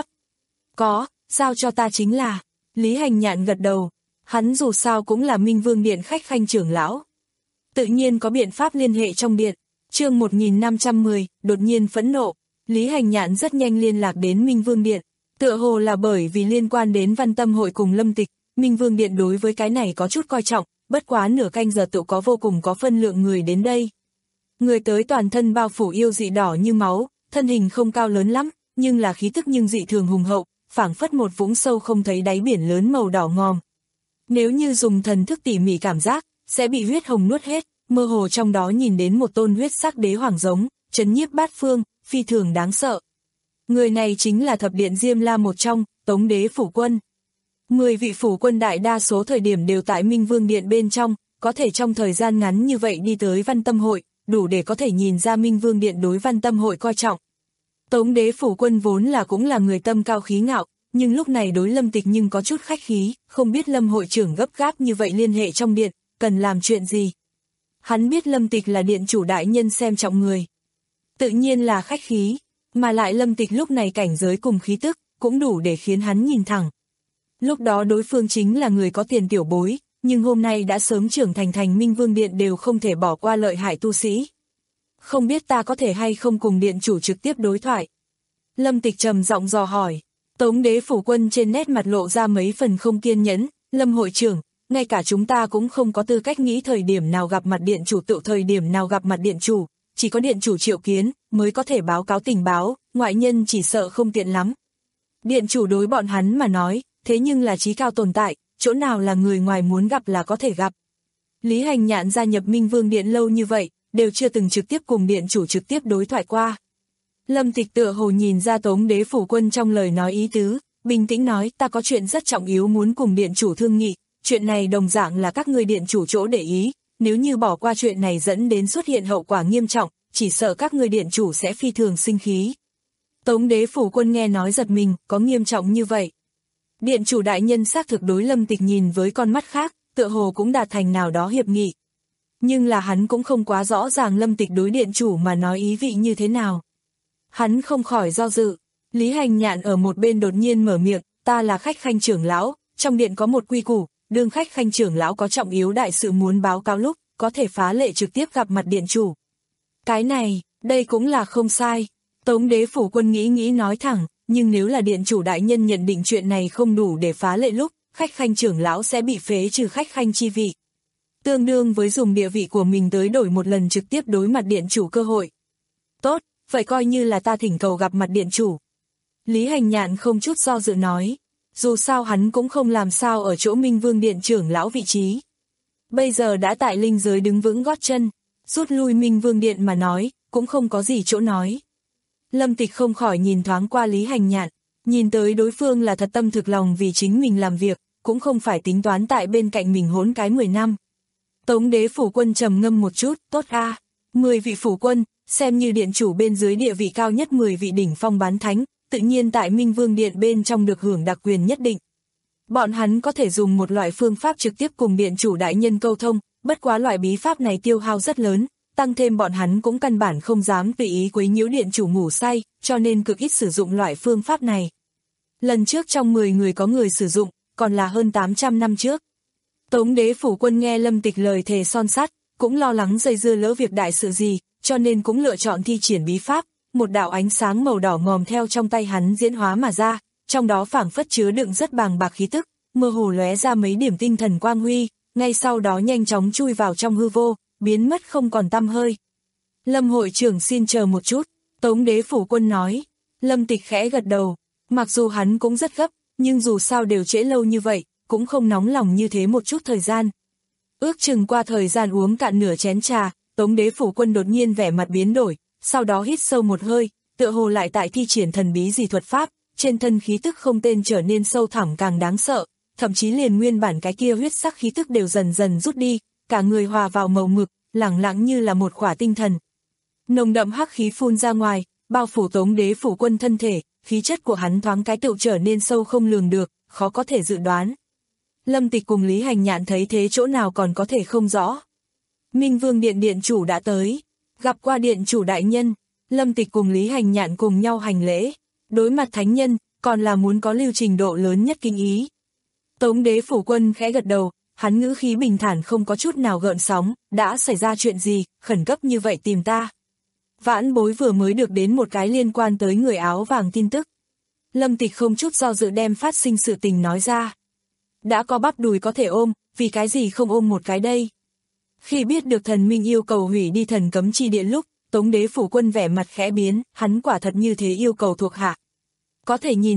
Có, giao cho ta chính là. Lý Hành Nhạn gật đầu, hắn dù sao cũng là Minh Vương Điện khách khanh trưởng lão. Tự nhiên có biện pháp liên hệ trong điện. Chương một nghìn năm trăm mười, đột nhiên phẫn nộ. Lý Hành Nhạn rất nhanh liên lạc đến Minh Vương Điện. Tựa hồ là bởi vì liên quan đến Văn Tâm Hội cùng Lâm Tịch, Minh Vương Điện đối với cái này có chút coi trọng, bất quá nửa canh giờ tự có vô cùng có phân lượng người đến đây. Người tới toàn thân bao phủ yêu dị đỏ như máu, thân hình không cao lớn lắm, nhưng là khí tức nhưng dị thường hùng hậu, phảng phất một vũng sâu không thấy đáy biển lớn màu đỏ ngòm. Nếu như dùng thần thức tỉ mỉ cảm giác, sẽ bị huyết hồng nuốt hết, mơ hồ trong đó nhìn đến một tôn huyết sắc đế hoàng giống, trấn nhiếp bát phương, phi thường đáng sợ. Người này chính là thập điện Diêm La một trong, Tống Đế Phủ Quân. Mười vị phủ quân đại đa số thời điểm đều tại Minh Vương Điện bên trong, có thể trong thời gian ngắn như vậy đi tới Văn Tâm Hội, đủ để có thể nhìn ra Minh Vương Điện đối Văn Tâm Hội coi trọng. Tống Đế Phủ Quân vốn là cũng là người tâm cao khí ngạo, nhưng lúc này đối Lâm Tịch nhưng có chút khách khí, không biết Lâm hội trưởng gấp gáp như vậy liên hệ trong điện, cần làm chuyện gì. Hắn biết Lâm Tịch là điện chủ đại nhân xem trọng người. Tự nhiên là khách khí, mà lại Lâm Tịch lúc này cảnh giới cùng khí tức, cũng đủ để khiến hắn nhìn thẳng. Lúc đó đối phương chính là người có tiền tiểu bối, nhưng hôm nay đã sớm trưởng thành thành Minh Vương Điện đều không thể bỏ qua lợi hại tu sĩ. Không biết ta có thể hay không cùng điện chủ trực tiếp đối thoại. Lâm Tịch trầm giọng dò hỏi. Tống Đế Phủ Quân trên nét mặt lộ ra mấy phần không kiên nhẫn. Lâm hội trưởng, ngay cả chúng ta cũng không có tư cách nghĩ thời điểm nào gặp mặt điện chủ tự thời điểm nào gặp mặt điện chủ, chỉ có điện chủ triệu kiến mới có thể báo cáo tình báo, ngoại nhân chỉ sợ không tiện lắm. Điện chủ đối bọn hắn mà nói, thế nhưng là chí cao tồn tại, chỗ nào là người ngoài muốn gặp là có thể gặp. Lý Hành Nhạn gia nhập Minh Vương Điện lâu như vậy, đều chưa từng trực tiếp cùng điện chủ trực tiếp đối thoại qua. Lâm Tịch tựa hồ nhìn ra Tống Đế Phủ Quân trong lời nói ý tứ, bình tĩnh nói ta có chuyện rất trọng yếu muốn cùng điện chủ thương nghị, chuyện này đồng dạng là các người điện chủ chỗ để ý, nếu như bỏ qua chuyện này dẫn đến xuất hiện hậu quả nghiêm trọng, chỉ sợ các người điện chủ sẽ phi thường sinh khí. Tống Đế Phủ Quân nghe nói giật mình, có nghiêm trọng như vậy. Điện chủ đại nhân xác thực đối Lâm Tịch nhìn với con mắt khác, tựa hồ cũng đạt thành nào đó hiệp nghị. Nhưng là hắn cũng không quá rõ ràng Lâm Tịch đối điện chủ mà nói ý vị như thế nào. Hắn không khỏi do dự. Lý Hành Nhạn ở một bên đột nhiên mở miệng, ta là khách khanh trưởng lão, trong điện có một quy củ, đương khách khanh trưởng lão có trọng yếu đại sự muốn báo cáo lúc, có thể phá lệ trực tiếp gặp mặt điện chủ. Cái này, đây cũng là không sai. Tống Đế Phủ Quân nghĩ nghĩ nói thẳng, nhưng nếu là điện chủ đại nhân nhận định chuyện này không đủ để phá lệ lúc, khách khanh trưởng lão sẽ bị phế trừ khách khanh chi vị. Tương đương với dùng địa vị của mình tới đổi một lần trực tiếp đối mặt điện chủ cơ hội. Tốt, vậy coi như là ta thỉnh cầu gặp mặt điện chủ. Lý Hành Nhạn không chút do dự nói, dù sao hắn cũng không làm sao ở chỗ Minh Vương Điện trưởng lão vị trí. Bây giờ đã tại linh giới đứng vững gót chân, rút lui Minh Vương Điện mà nói, cũng không có gì chỗ nói. Lâm Tịch không khỏi nhìn thoáng qua Lý Hành Nhạn, nhìn tới đối phương là thật tâm thực lòng vì chính mình làm việc, cũng không phải tính toán tại bên cạnh mình hỗn cái mười năm. Tống Đế Phủ Quân trầm ngâm một chút, tốt a, mười vị phủ quân, xem như điện chủ bên dưới địa vị cao nhất mười vị đỉnh phong bán thánh, tự nhiên tại Minh Vương Điện bên trong được hưởng đặc quyền nhất định. Bọn hắn có thể dùng một loại phương pháp trực tiếp cùng điện chủ đại nhân câu thông, bất quá loại bí pháp này tiêu hao rất lớn, tăng thêm bọn hắn cũng căn bản không dám tùy ý quấy nhiễu điện chủ ngủ say, cho nên cực ít sử dụng loại phương pháp này. Lần trước trong mười người có người sử dụng, còn là hơn tám trăm năm trước. Tống Đế Phủ Quân nghe Lâm Tịch lời thề son sắt, cũng lo lắng dây dưa lỡ việc đại sự gì, cho nên cũng lựa chọn thi triển bí pháp, một đạo ánh sáng màu đỏ ngòm theo trong tay hắn diễn hóa mà ra, trong đó phảng phất chứa đựng rất bàng bạc khí tức, mơ hồ lóe ra mấy điểm tinh thần quang huy, ngay sau đó nhanh chóng chui vào trong hư vô, biến mất không còn tăm hơi. Lâm hội trưởng xin chờ một chút, Tống Đế Phủ Quân nói. Lâm Tịch khẽ gật đầu, mặc dù hắn cũng rất gấp, nhưng dù sao đều trễ lâu như vậy, cũng không nóng lòng như thế một chút thời gian. Ước chừng qua thời gian uống cạn nửa chén trà, Tống Đế Phủ Quân đột nhiên vẻ mặt biến đổi, sau đó hít sâu một hơi, tựa hồ lại tại thi triển thần bí gì thuật pháp, trên thân khí tức không tên trở nên sâu thẳm càng đáng sợ, thậm chí liền nguyên bản cái kia huyết sắc khí tức đều dần dần rút đi, cả người hòa vào màu mực, lẳng lặng như là một khỏa tinh thần. Nồng đậm hắc khí phun ra ngoài, bao phủ Tống Đế Phủ Quân thân thể, khí chất của hắn thoáng cái tựu trở nên sâu không lường được, khó có thể dự đoán. Lâm Tịch cùng Lý Hành Nhạn thấy thế chỗ nào còn có thể không rõ. Minh Vương Điện điện chủ đã tới, gặp qua điện chủ đại nhân, Lâm Tịch cùng Lý Hành Nhạn cùng nhau hành lễ, đối mặt thánh nhân, còn là muốn có lưu trình độ lớn nhất kinh ý. Tống Đế Phủ Quân khẽ gật đầu, hắn ngữ khí bình thản không có chút nào gợn sóng, đã xảy ra chuyện gì, khẩn cấp như vậy tìm ta. Vãn bối vừa mới được đến một cái liên quan tới người áo vàng tin tức. Lâm Tịch không chút do dự đem phát sinh sự tình nói ra. Đã có bắp đùi có thể ôm, vì cái gì không ôm một cái đây? Khi biết được thần minh yêu cầu hủy đi thần cấm chi điện lúc, Tống Đế Phủ Quân vẻ mặt khẽ biến, hắn quả thật như thế yêu cầu thuộc hạ. Có thể nhìn ra,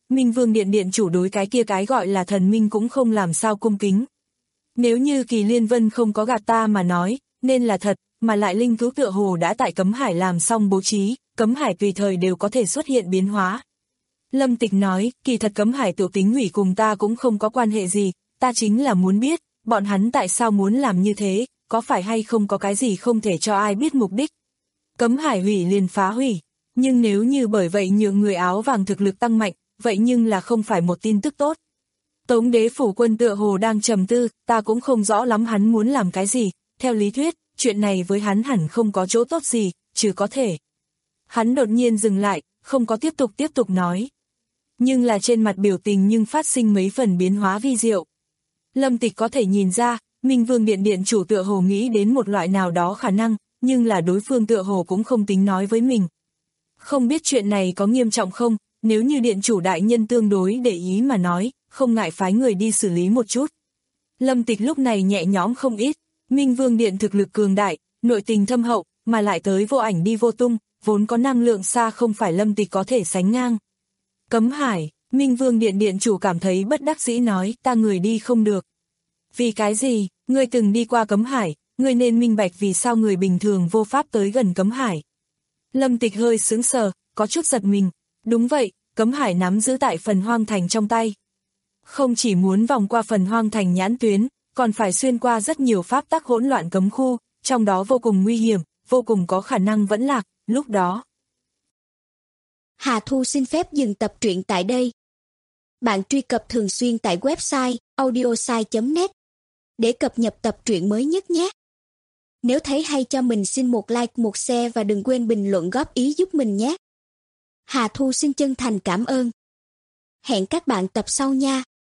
Minh Vương Điện Điện chủ đối cái kia cái gọi là thần minh cũng không làm sao cung kính. Nếu như Kỳ Liên Vân không có gạt ta mà nói, nên là thật, mà lại linh cứu tựa hồ đã tại cấm hải làm xong bố trí, cấm hải tùy thời đều có thể xuất hiện biến hóa. Lâm Tịch nói, kỳ thật cấm hải tự tính hủy cùng ta cũng không có quan hệ gì, ta chính là muốn biết, bọn hắn tại sao muốn làm như thế, có phải hay không có cái gì không thể cho ai biết mục đích. Cấm hải hủy liền phá hủy, nhưng nếu như bởi vậy nhượng người áo vàng thực lực tăng mạnh, vậy nhưng là không phải một tin tức tốt. Tống Đế phủ quân tựa hồ đang trầm tư, ta cũng không rõ lắm hắn muốn làm cái gì, theo lý thuyết, chuyện này với hắn hẳn không có chỗ tốt gì, trừ có thể. Hắn đột nhiên dừng lại, không có tiếp tục tiếp tục nói. Nhưng là trên mặt biểu tình nhưng phát sinh mấy phần biến hóa vi diệu. Lâm Tịch có thể nhìn ra, Minh Vương Điện Điện chủ tựa hồ nghĩ đến một loại nào đó khả năng, nhưng là đối phương tựa hồ cũng không tính nói với mình. Không biết chuyện này có nghiêm trọng không, nếu như điện chủ đại nhân tương đối để ý mà nói, không ngại phái người đi xử lý một chút. Lâm Tịch lúc này nhẹ nhõm không ít, Minh Vương Điện thực lực cường đại, nội tình thâm hậu, mà lại tới vô ảnh đi vô tung, vốn có năng lượng xa không phải Lâm Tịch có thể sánh ngang. Cấm hải, Minh Vương Điện Điện chủ cảm thấy bất đắc dĩ nói, ta người đi không được. Vì cái gì, ngươi từng đi qua cấm hải, ngươi nên minh bạch vì sao người bình thường vô pháp tới gần cấm hải. Lâm Tịch hơi sững sờ, có chút giật mình, đúng vậy, cấm hải nắm giữ tại phần hoang thành trong tay. Không chỉ muốn vòng qua phần hoang thành nhãn tuyến, còn phải xuyên qua rất nhiều pháp tắc hỗn loạn cấm khu, trong đó vô cùng nguy hiểm, vô cùng có khả năng vẫn lạc, lúc đó. Hà Thu xin phép dừng tập truyện tại đây. Bạn truy cập thường xuyên tại website audiosai chấm net để cập nhật tập truyện mới nhất nhé. Nếu thấy hay cho mình xin một like, một share và đừng quên bình luận góp ý giúp mình nhé. Hà Thu xin chân thành cảm ơn. Hẹn các bạn tập sau nha.